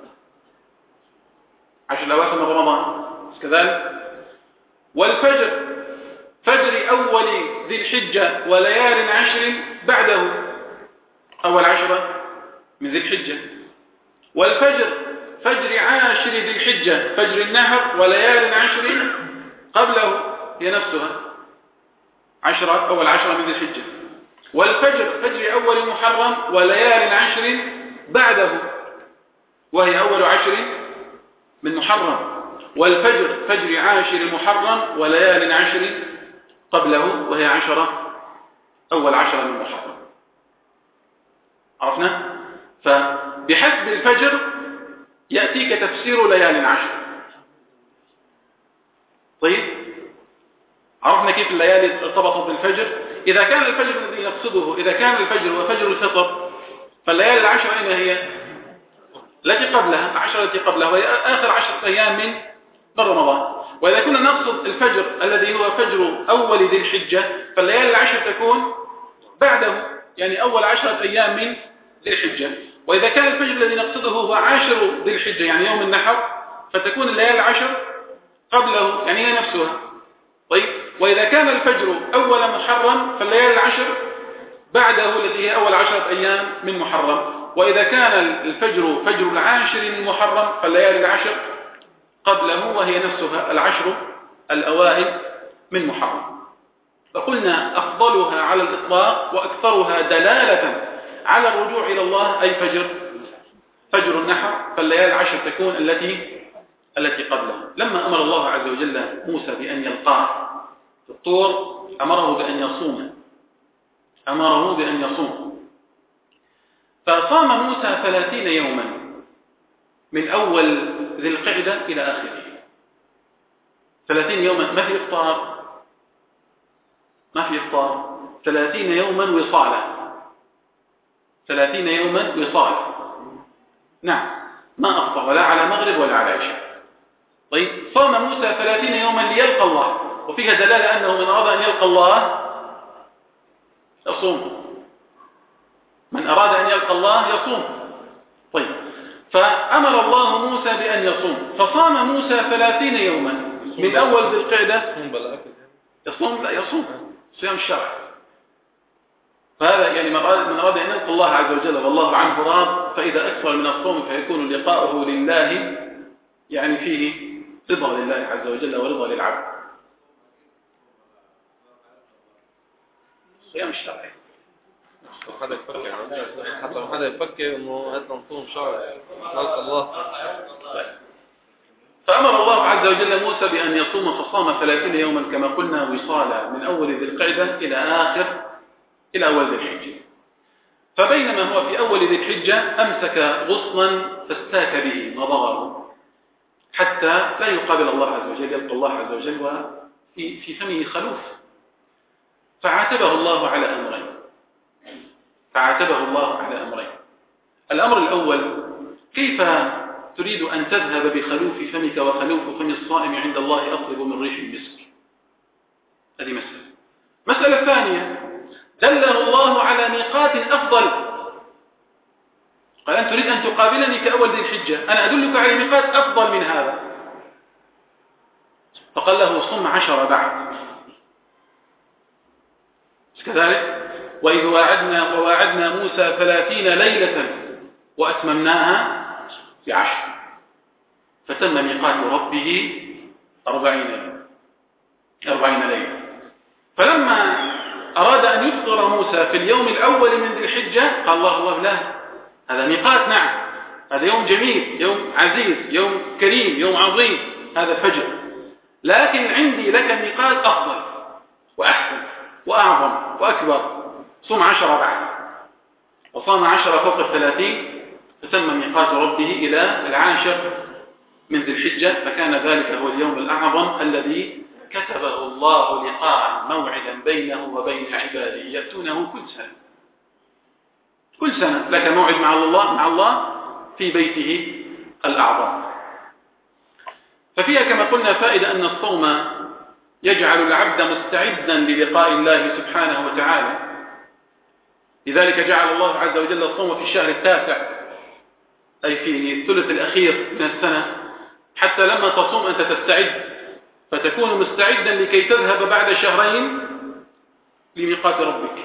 Speaker 1: 10 الأواخر من رمضان كذلك. والفجر فجر أول ذي الحجة وليال 10 بعده، أول 10 من ذي الحجة. والفجر فجر 10 ذي الحجة، فجر النحر، وليال 10 قبله، هي نفسها أول 10 من ذي الحجة. والفجر فجر أول محرم وليال 10 بعده، وهي أول 10 من محرم. والفجر فجر 10 محرم وليال 10 قبله، وهي أول 10 من محرم. عرفنا؟ فبحسب الفجر يأتيك تفسير ليال 10. طيب، عرفنا كيف الليالي ارتبطت بالفجر. إذا كان الفجر الذي نقصده، إذا كان الفجر وفجر الفطر، فالليالي 10 أين هي؟ التي قبلها، 10 التي قبلها، وهي آخر 10 أيام من رمضان. وإذا كنا نقصد الفجر الذي هو فجر أول ذي الحجة، فالليالي 10 تكون بعده، يعني أول 10 أيام من ذي الحجة. وإذا كان الفجر الذي نقصده هو 10 ذي الحجة، يعني يوم النحر، فتكون الليالي 10 قبله، يعني هي نفسها. طيب، وإذا كان الفجر أول محرم، فالليالي 10 بعده التي هي أول 10 أيام من محرم. وإذا كان الفجر فجر 10 من محرم، فالليالي 10 قبله، وهي نفسها 10 الأوائل من محرم. فقلنا أفضلها على الإطلاق وأكثرها دلالة على الرجوع إلى الله أي فجر النحر، فالليالي 10 تكون التي قبله. لما أمر الله عز وجل موسى بأن يلقاه في الطور، أمره بأن يصوم. فصام موسى 30 يوما من أول ذي القعدة إلى آخره. 30 يوما ما في إفطار 30 يوما وصالا. 30 يوما وصالا. نعم، ما أفطر ولا على مغرب ولا على عشاء. طيب، صام موسى 30 يوما ليلقى الله، وفيها دلالة أنه من أراد أن يلقى الله يصوم. من أراد أن يلقى الله يصوم. طيب، فأمر الله موسى بأن يصوم، فصام موسى 30 يوما من أول ذي القعدة. يصوم؟ لا، يصوم صيام الشرع. فهذا يعني من أراد أن يلقى الله عز وجل والله عنه راض، فإذا أكثر من الصوم فيكون لقاؤه لله يعني فيه رضا لله عز وجل ورضا للعبد. صيام الشرع
Speaker 2: حتى حدا يفكر انه هات نصوم شهر نلقى الله.
Speaker 1: فأمر الله عز وجل موسى بأن يصوم، فصام 30 يوما كما قلنا وصالا من أول ذي القعدة إلى أول ذي الحجة. فبينما هو في أول ذي الحجة أمسك غصنا فاستاك به مضغه حتى لا يقابل الله عز وجل، يلقى الله عز وجل وفي فمه خلوف. فعاتبه الله على أمرين. الأمر الأول: كيف تريد أن تذهب بخلوف فمك وخلوف فم الصائم عند الله أطلب من ريح المسك؟ هذه مسألة ثانية: دله الله على ميقات أفضل. قال: أنت تريد أن تقابلني كأول ذي الحجة، أنا أدلك على ميقات أفضل من هذا. فقال له: صم 10 بعد. كذلك: وإذ وواعدنا موسى 30 ليلة وأتممناها ب10، فتم ميقات ربه 40 ليلة. فلما أراد أن يفطر موسى في اليوم الأول من ذي الحجة قال الله: لا، هذا ميقات، نعم، هذا يوم جميل، يوم عزيز، يوم كريم، يوم عظيم، هذا الفجر، لكن عندي لك ميقات أفضل وأحسن وأعظم وأكبر. صم 10 بعد. وصام 10 فوق 30، فتم ميقات ربه إلى 10 من ذي الحجة، فكان ذلك هو اليوم الأعظم الذي كتبه الله لقاء موعدا بينه وبين عباده يأتونه كل سنة لك موعد مع الله في بيته الأعظم. ففيها كما قلنا فائدة أن الصوم يجعل العبد مستعدا للقاء الله سبحانه وتعالى. لذلك جعل الله عز وجل الصوم في الشهر 9، أي في الثلث الأخير من السنة، حتى لما تصوم أنت تستعد، فتكون مستعدا لكي تذهب بعد 2 شهر لميقات ربك.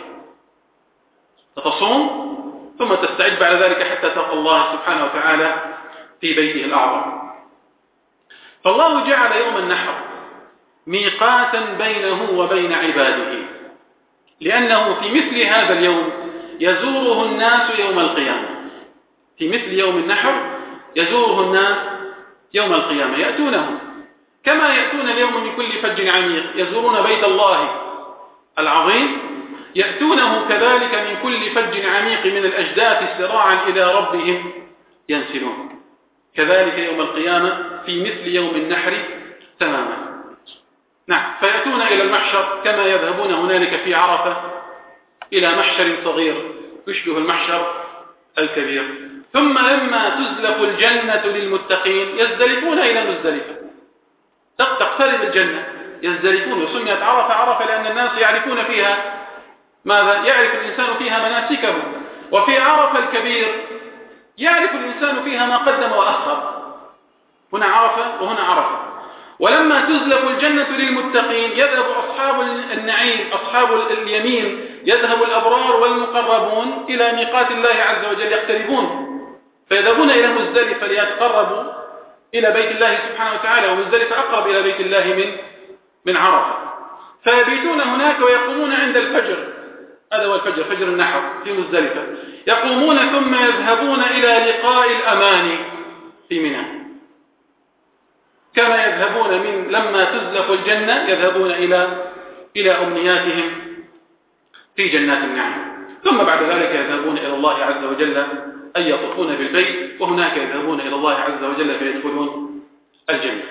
Speaker 1: فتصوم ثم تستعد بعد ذلك حتى تلقى الله سبحانه وتعالى في بيته الأعظم. فالله جعل يوم النحر ميقاتا بينه وبين عباده، لأنه في مثل هذا اليوم يزوره الناس يوم القيامة. في مثل يوم النحر يزوره الناس يوم القيامة، يأتونه كما يأتون اليوم من كل فج عميق، يزورون بيت الله العظيم، يأتونه كذلك من كل فج عميق من الأجداث سراعا إلى ربهم ينسلون. كذلك يوم القيامة في مثل يوم النحر تماما. نعم، فيأتون إلى المحشر كما يذهبون هنالك في عرفة إلى محشر صغير يشبه المحشر الكبير. ثم لما تزلف الجنة للمتقين يزدلفون إلى مزدلفة، تقترب الجنة، يزدلفون. وسميت عرفة لأن الناس يعرفون فيها ماذا؟ يعرف الإنسان فيها مناسكه. وفي عرفة الكبير يعرف الإنسان فيها ما قدم وأخر. هنا عرفة وهنا عرفة. ولما تزلف الجنة للمتقين يذهب أصحاب النعيم، أصحاب اليمين، يذهب الأبرار والمقربون إلى ميقات الله عز وجل، يقتربون، فيذهبون إلى مزدلفة ليتقربوا إلى بيت الله سبحانه وتعالى، ومزدلفة أقرب إلى بيت الله من عرفة. فيبيتون هناك ويقومون عند الفجر، هذا هو الفجر، فجر النحر في مزدلفة. يقومون ثم يذهبون إلى لقاء الأمان في منى، كما يذهبون لما تزلف الجنة يذهبون إلى إلى أمنياتهم في جنات النعيم. ثم بعد ذلك يذهبون إلى الله عز وجل أن يطوفون بالبيت، وهناك يذهبون إلى الله عز وجل فيدخلون الجنة.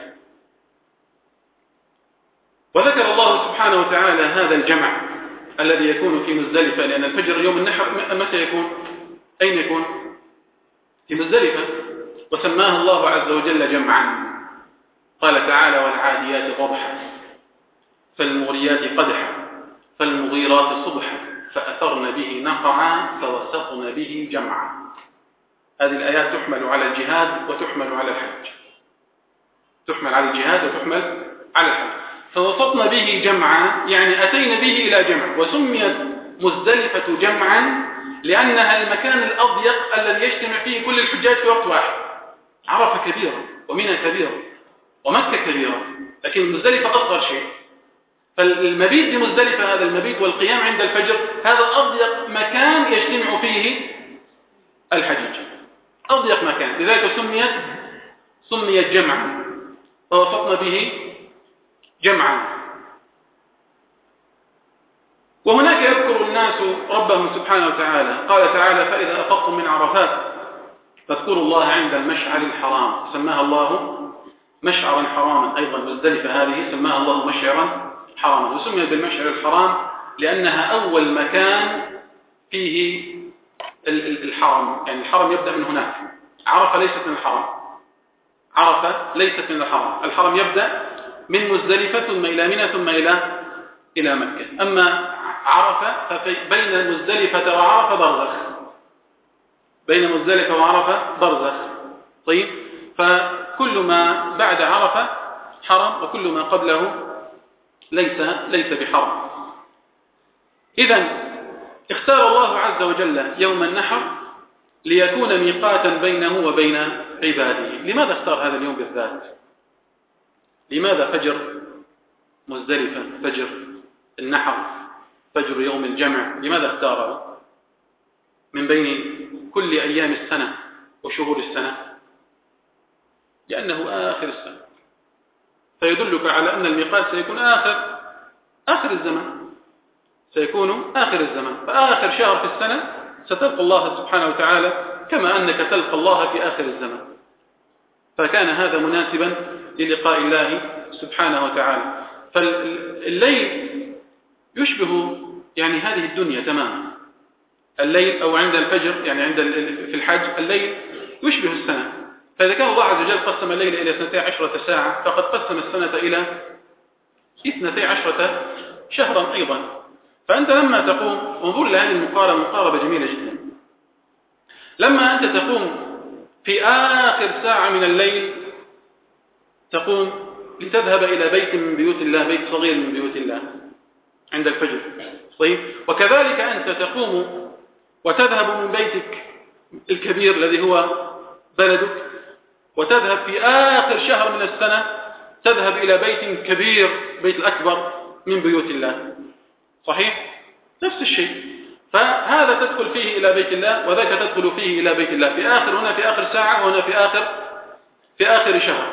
Speaker 1: وذكر الله سبحانه وتعالى هذا الجمع الذي يكون في مزدلفة، لأن الفجر يوم النحر متى يكون؟ أين يكون؟ في مزدلفة، وسماه الله عز وجل جمعا. قال تعالى: والعاديات ضبحا فالمغريات قدحا فالمغيرات صبحا فأثرن به نقعا فوسطن به جمعا. هذه الآيات تحمل على الجهاد وتحمل على الحج، تحمل على الجهاد وتحمل على الحج. فوسطن به جمعا يعني أتينا به إلى جمع. وسميت مزدلفة جمعا لأنها المكان الأضيق الذي يجتمع فيه كل الحجاج في وقت واحد. عرفة كبيرة ومنى كبيرة ومكة كبيرة، لكن مزدلفة أصغر شيء. فالمبيت في مزدلفة، هذا المبيت والقيام عند الفجر، هذا أضيق مكان يجتمع فيه الحجيج، أضيق مكان، لذلك سميت جمعا. فوسطنا به جمعا. وهناك يذكر الناس ربهم سبحانه وتعالى. قال تعالى: فإذا أفضتم من عرفات فاذكروا الله عند المشعر الحرام. سماها الله مشعرا حراما. أيضا مزدلفة هذه سماها الله مشعرا حراما، وسميت بالمشعر الحرام لأنها أول مكان فيه الحرم، يعني الحرم يبدأ من هناك. عرفة ليست من الحرم، عرفة ليست من الحرم. الحرم يبدأ من مزدلفة ثم إلى منى ثم إلى مكة. أما عرفة فبين مزدلفة وعرفة برزخ، بين مزدلفة وعرفة برزخ. طيب، فكل ما بعد عرفة حرم وكل ما قبله ليس بحرم. إذن اختار الله عز وجل يوم النحر ليكون ميقاتا بينه وبين عباده. لماذا اختار هذا اليوم بالذات؟ لماذا فجر مزدلفة، فجر النحر، فجر يوم الجمع؟ لماذا اختاره من بين كل أيام السنة وشهور السنة؟ لأنه آخر السنة، فيدلك على أن الميقات سيكون آخر الزمن، سيكون آخر الزمن. فآخر شهر في السنة ستلقى الله سبحانه وتعالى كما أنك تلقى الله في آخر الزمن. فكان هذا مناسبا للقاء الله سبحانه وتعالى. فالليل يشبه يعني هذه الدنيا تماما. الليل أو عند الفجر، يعني في الحج الليل يشبه السنة. فإذا كان الله عز وجل قسم الليل إلى 12 ساعة، فقد قسم السنة إلى 12 شهرا أيضا. فأنت لما تقوم، انظر لهذه المقارنة، مقاربة جميلة جدا. لما أنت تقوم في آخر ساعة من الليل، تقوم لتذهب إلى بيت من بيوت الله، بيت صغير من بيوت الله عند الفجر. طيب، وكذلك أنت تقوم وتذهب من بيتك الكبير الذي هو بلدك، وتذهب في آخر شهر من السنة تذهب إلى بيت كبير، بيت الأكبر من بيوت الله. صحيح؟ نفس الشيء. فهذا تدخل فيه إلى بيت الله، وذاك تدخل فيه إلى بيت الله، هنا في آخر ساعة، وهنا في آخر شهر.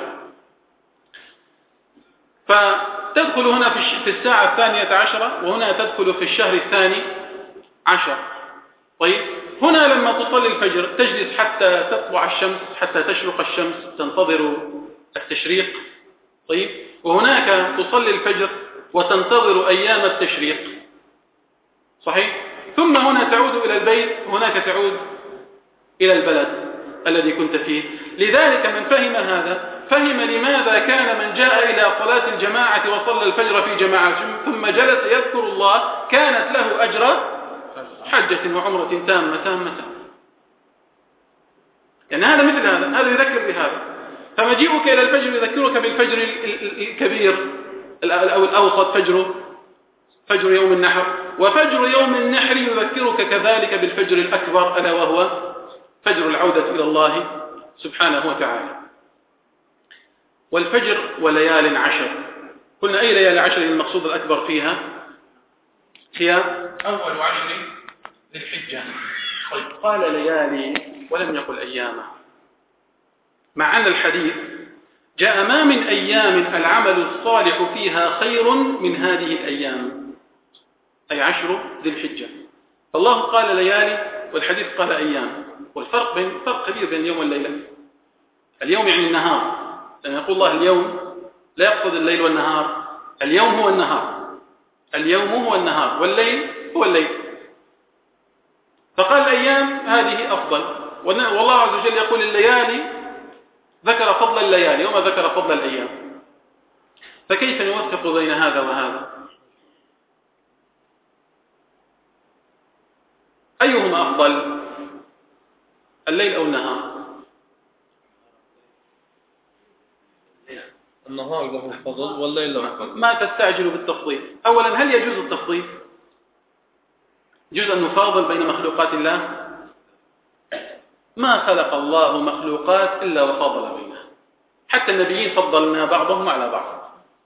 Speaker 1: فتدخل هنا في الساعة 12، وهنا تدخل في الشهر 12. طيب، هنا لما تصلي الفجر تجلس حتى تطلع الشمس، حتى تشرق الشمس، تنتظر التشريق. طيب، وهناك تصلي الفجر وتنتظر أيام التشريق. صحيح؟ ثم هنا تعود إلى البيت، وهناك تعود إلى البلد الذي كنت فيه. لذلك من فهم هذا فهم لماذا كان من جاء إلى صلاة الجماعة وصلى الفجر في جماعة ثم جلس يذكر الله كانت له أجر حجة وعمرة تامة. يعني هذا مثل هذا يذكر بهذا. فمجيئك إلى الفجر يذكرك بالفجر الكبير أو الأوسط، فجر يوم النحر، وفجر يوم النحر يذكرك كذلك بالفجر الأكبر، ألا وهو فجر العودة إلى الله سبحانه وتعالى. والفجر وليال 10، قلنا أي ليالي 10 المقصود الأكبر فيها؟ هي أول 10 للحجة. طيب، قال ليالي ولم يقل أياما، مع أن الحديث جاء: ما من أيام العمل الصالح فيها خير من هذه الأيام. أي 10 ذي الحجة. فالله قال ليالي والحديث قال أيام، والفرق فرق كبير بين اليوم والليلة. اليوم يعني النهار، لأن يقول الله اليوم لا يقصد الليل والنهار، اليوم هو النهار، اليوم هو النهار والليل هو الليل. فقال الأيام هذه أفضل، والله عز وجل يقول الليالي، ذكر فضل الليالي وما ذكر فضل الأيام. فكيف نوفق بين هذا وهذا؟ أيهما أفضل، الليل أو النهار؟
Speaker 2: النهار له فضل والليل له فضل.
Speaker 1: ما تستعجل بالتفضيل. أولا، هل يجوز التفضيل؟ يجوز أن نفاضل بين مخلوقات الله؟ ما خلق الله مخلوقات إلا وفضل بينها، حتى النبيين فضلنا بعضهم على بعض.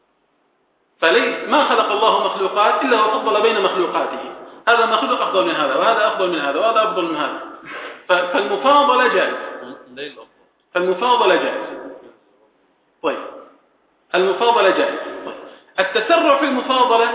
Speaker 1: ما خلق الله مخلوقات إلا وفضل بين مخلوقاته، هذا مخلوق أفضل من هذا، وهذا أفضل من هذا، وهذا أفضل من هذا. فالمفاضلة جائز. فالمفاضلة جائز. طيب، المفاضلة جائز. طيب، التسرع في المفاضلة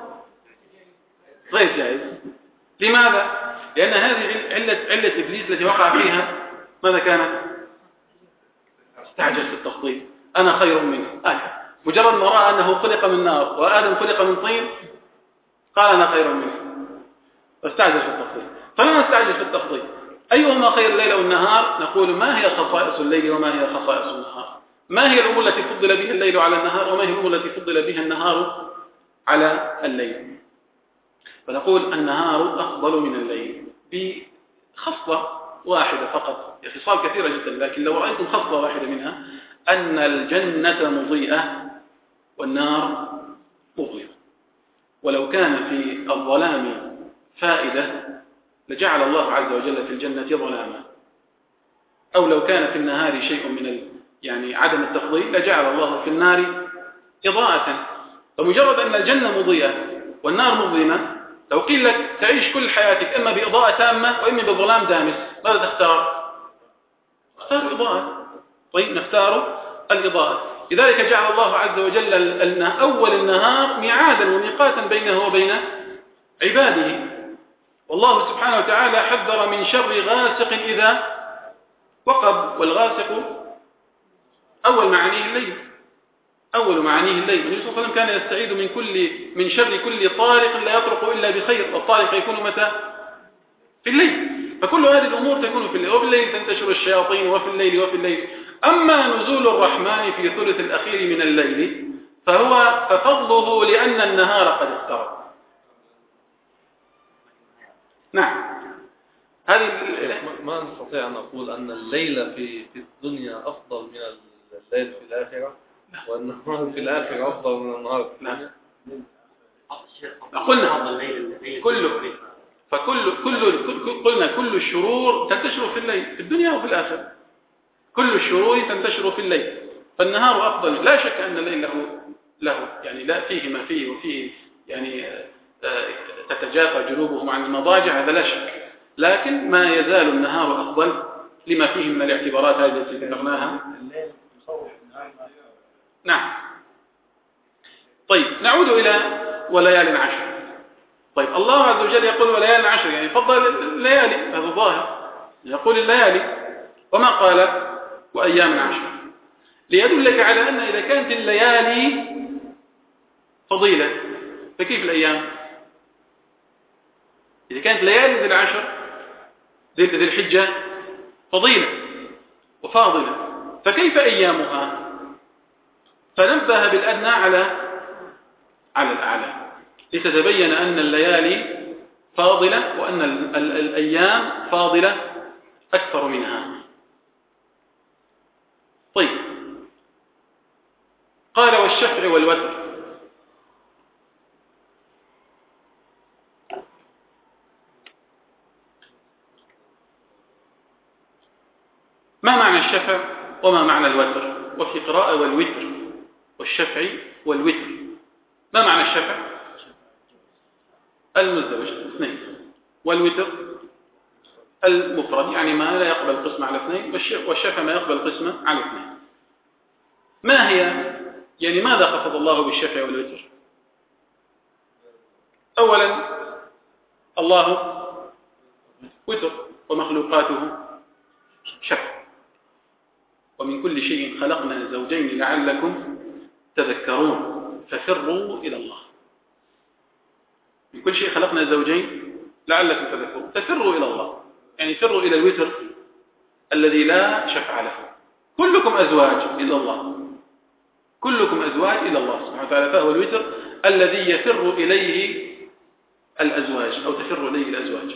Speaker 1: غير جائز. لماذا؟ لأن هذه علة إبليس التي وقع فيها ماذا كانت؟ استعجل في التفضيل، أنا خير منه. مجرد ما رأى أنه خلق من نار وآدم خلق من طين قال أنا خير منه، واستعجل في التفضيل. فلا نستعجل في التفضيل. أيهما خير، الليل أو النهار؟ نقول ما هي خصائص الليل وما هي خصائص النهار؟ ما هي الأمور التي فضل بها الليل على النهار، وما هي الأمور التي فضل بها النهار على الليل؟ فنقول النهار أفضل من الليل بخصلة واحدة فقط، خصال كثيرة جدا، لكن لو رأيتم خصلة واحدة منها، أن الجنة مضيئة والنار مظلمة. ولو كان في الظلام فائدة لجعل الله عز وجل في الجنة ظلاما، أو لو كان في النهار شيء من يعني عدم التفضيل لجعل الله في النار إضاءة. فمجرد أن الجنة مضيئة والنار مظلمة، لو قيل لك تعيش كل حياتك إما بإضاءة تامة وإما بظلام دامس، ماذا تختار؟ اختار الإضاءة. طيب، نختار الإضاءة. لذلك جعل الله عز وجل أول النهار ميعادا وميقاتا بينه وبين عباده. والله سبحانه وتعالى حذر من شر غاسق إذا وقب، والغاسق أول معانيه الليل، أول معانيه الليل. النبي صلى الله عليه وسلم كان يستعيذ من شر كل طارق لا يطرق إلا بخير، والطارق يكون متى؟ في الليل. فكل هذه الأمور تكون في الليل، وفي الليل تنتشر الشياطين، وفي الليل. أما نزول الرحمن في ثلث الأخير من الليل ففضله لأن النهار قد اقترب. نعم، هذه
Speaker 2: ما نستطيع أن نقول أن الليل في الدنيا أفضل من الليل في الآخرة، والنهار في الآخرة أفضل من النهار في الدنيا.
Speaker 1: قلنا قلنا كل الشرور تنتشر في الليل في الدنيا وفي الآخرة، كل الشرور تنتشر في الليل، فالنهار أفضل. لا شك أن الليل له يعني لا فيه ما فيه، وفيه يعني تتجافى جنوبهم عن المضاجع، هذا لا شك، لكن ما يزال النهار أفضل لما فيه من الاعتبارات هذه التي ذكرناها. نعم. طيب، نعود إلى وليال عشر. طيب، الله عز وجل يقول وليال عشر، يعني فضل الليالي، هذا ظاهر، يقول الليالي وما قال وأيام عشر، ليدلك على أن إذا كانت الليالي فضيلة فكيف الأيام؟ إذا كانت ليالي ذي العشر ذي الحجة فضيلة وفاضلة، فكيف أيامها؟ فنبه بالأدنى على الأعلى لتتبين أن الليالي فاضلة وأن الأيام فاضلة أكثر منها. طيب، قال والشفع والوتر. ما معنى الشفع وما معنى الوتر؟ وفي قراءة والوتر، والشفع والوتر. ما معنى الشفع؟ المزدوج اثنين، والوتر المفرد يعني ما لا يقبل قسمة على اثنين، والشفع ما يقبل قسمة على اثنين. ما هي يعني ماذا خفض الله بالشفع والوتر؟ أولا الله وتر ومخلوقاته شفع. ومن كل شيء خلقنا زوجين لعلكم تذكرون ففروا إلى الله. من كل شيء خلقنا زوجين لعلكم تذكرون ففروا إلى الله، يعني فروا إلى الوتر الذي لا شفع له. كلكم أزواج إلا الله، كلكم أزواج إلا الله سبحانه وتعالى، فهو الوتر الذي يفر إليه الأزواج أو تفر إليه الأزواج.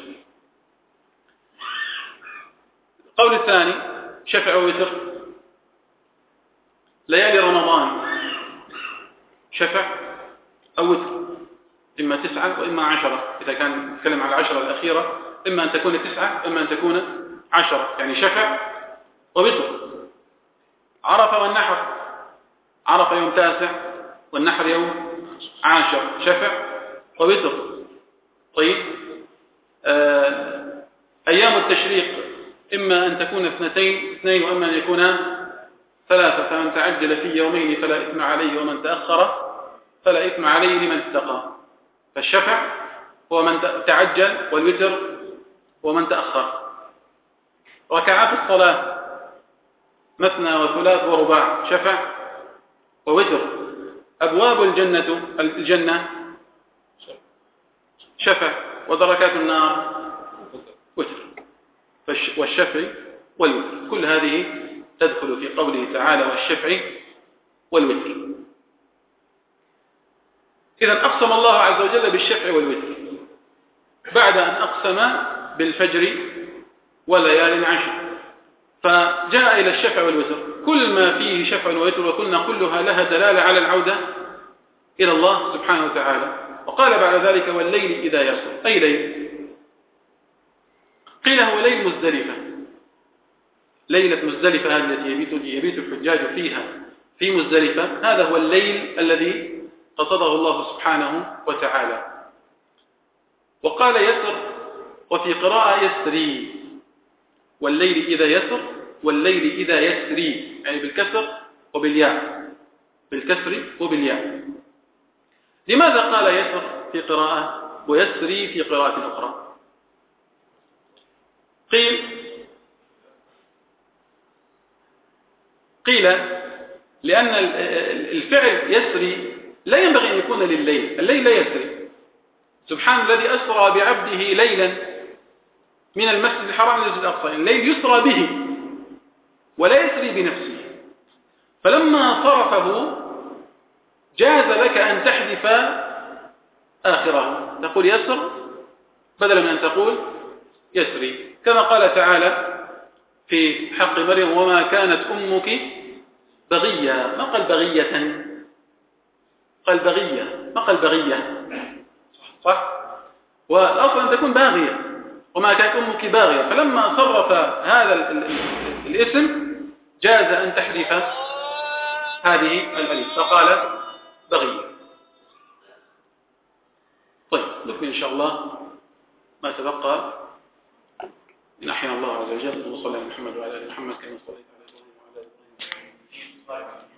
Speaker 1: القول الثاني شفع ووتر. ليالي رمضان شفع أو وتر، إما 9 وإما 10. إذا كان نتكلم عن 10 الأخيرة إما أن تكون 9 إما أن تكون 10، يعني شفع ووتر. عرفة والنحر، عرفة يوم 9 والنحر يوم 10، شفع ووتر. طيب أيام التشريق إما أن تكون 2 وإما أن يكون 3، فمن تعجل في يومين فلا إثم عليه ومن تأخر فلا إثم عليه لمن اتقى. فالشفع هو من تعجل، والوتر هو من تأخر. ركعات الصلاة 2 وثلاث ورباع، شفع ووتر. أبواب الجنة شفع، ودركات النار وتر. والشفع والوتر كل هذه تدخل في قوله تعالى والشفع والوتر. إذا أقسم الله عز وجل بالشفع والوتر بعد أن أقسم بالفجر وليال 10، فجاء إلى الشفع والوتر. كل ما فيه شفع ووتر وكلنا كلها لها دلالة على العودة إلى الله سبحانه وتعالى. وقال بعد ذلك والليل إذا يسر. أي ليل؟ قيل هو ليل مزدلفة، ليلة مزدلفة هذه التي يبيت الحجاج فيها في مزدلفة. هذا هو الليل الذي قصده الله سبحانه وتعالى. وقال يسر، وفي قراءة يسري. والليل إذا يسر، والليل إذا يسري، يعني بالكسر وبالياء، بالكسر وبالياء. لماذا قال يسر في قراءة ويسري في قراءة أخرى؟ قيل لأن الفعل يسري لا ينبغي أن يكون لليل، الليل لا يسري. سبحان الذي أسرى بعبده ليلا من المسجد الحرام إلى المسجد الأقصى، الليل يسرى به ولا يسري بنفسه. فلما صرفه جاز لك أن تحذف آخره، تقول يسر بدلا من أن تقول يسري، كما قال تعالى في حق مريم وما كانت أمك بغية. ما قال بغية، قال بغية، ما قال بغية، صح؟ والأصل أن تكون باغية، وما كانت أمك باغية. فلما صرف هذا الاسم جاز أن تحذف هذه الألف فقال بغية. طيب نكمل إن شاء الله ما تبقى من أحيان الله عز وجل. وصلى على محمد وعلى آل محمد كما صليت على إبراهيم وعلى آل إبراهيم.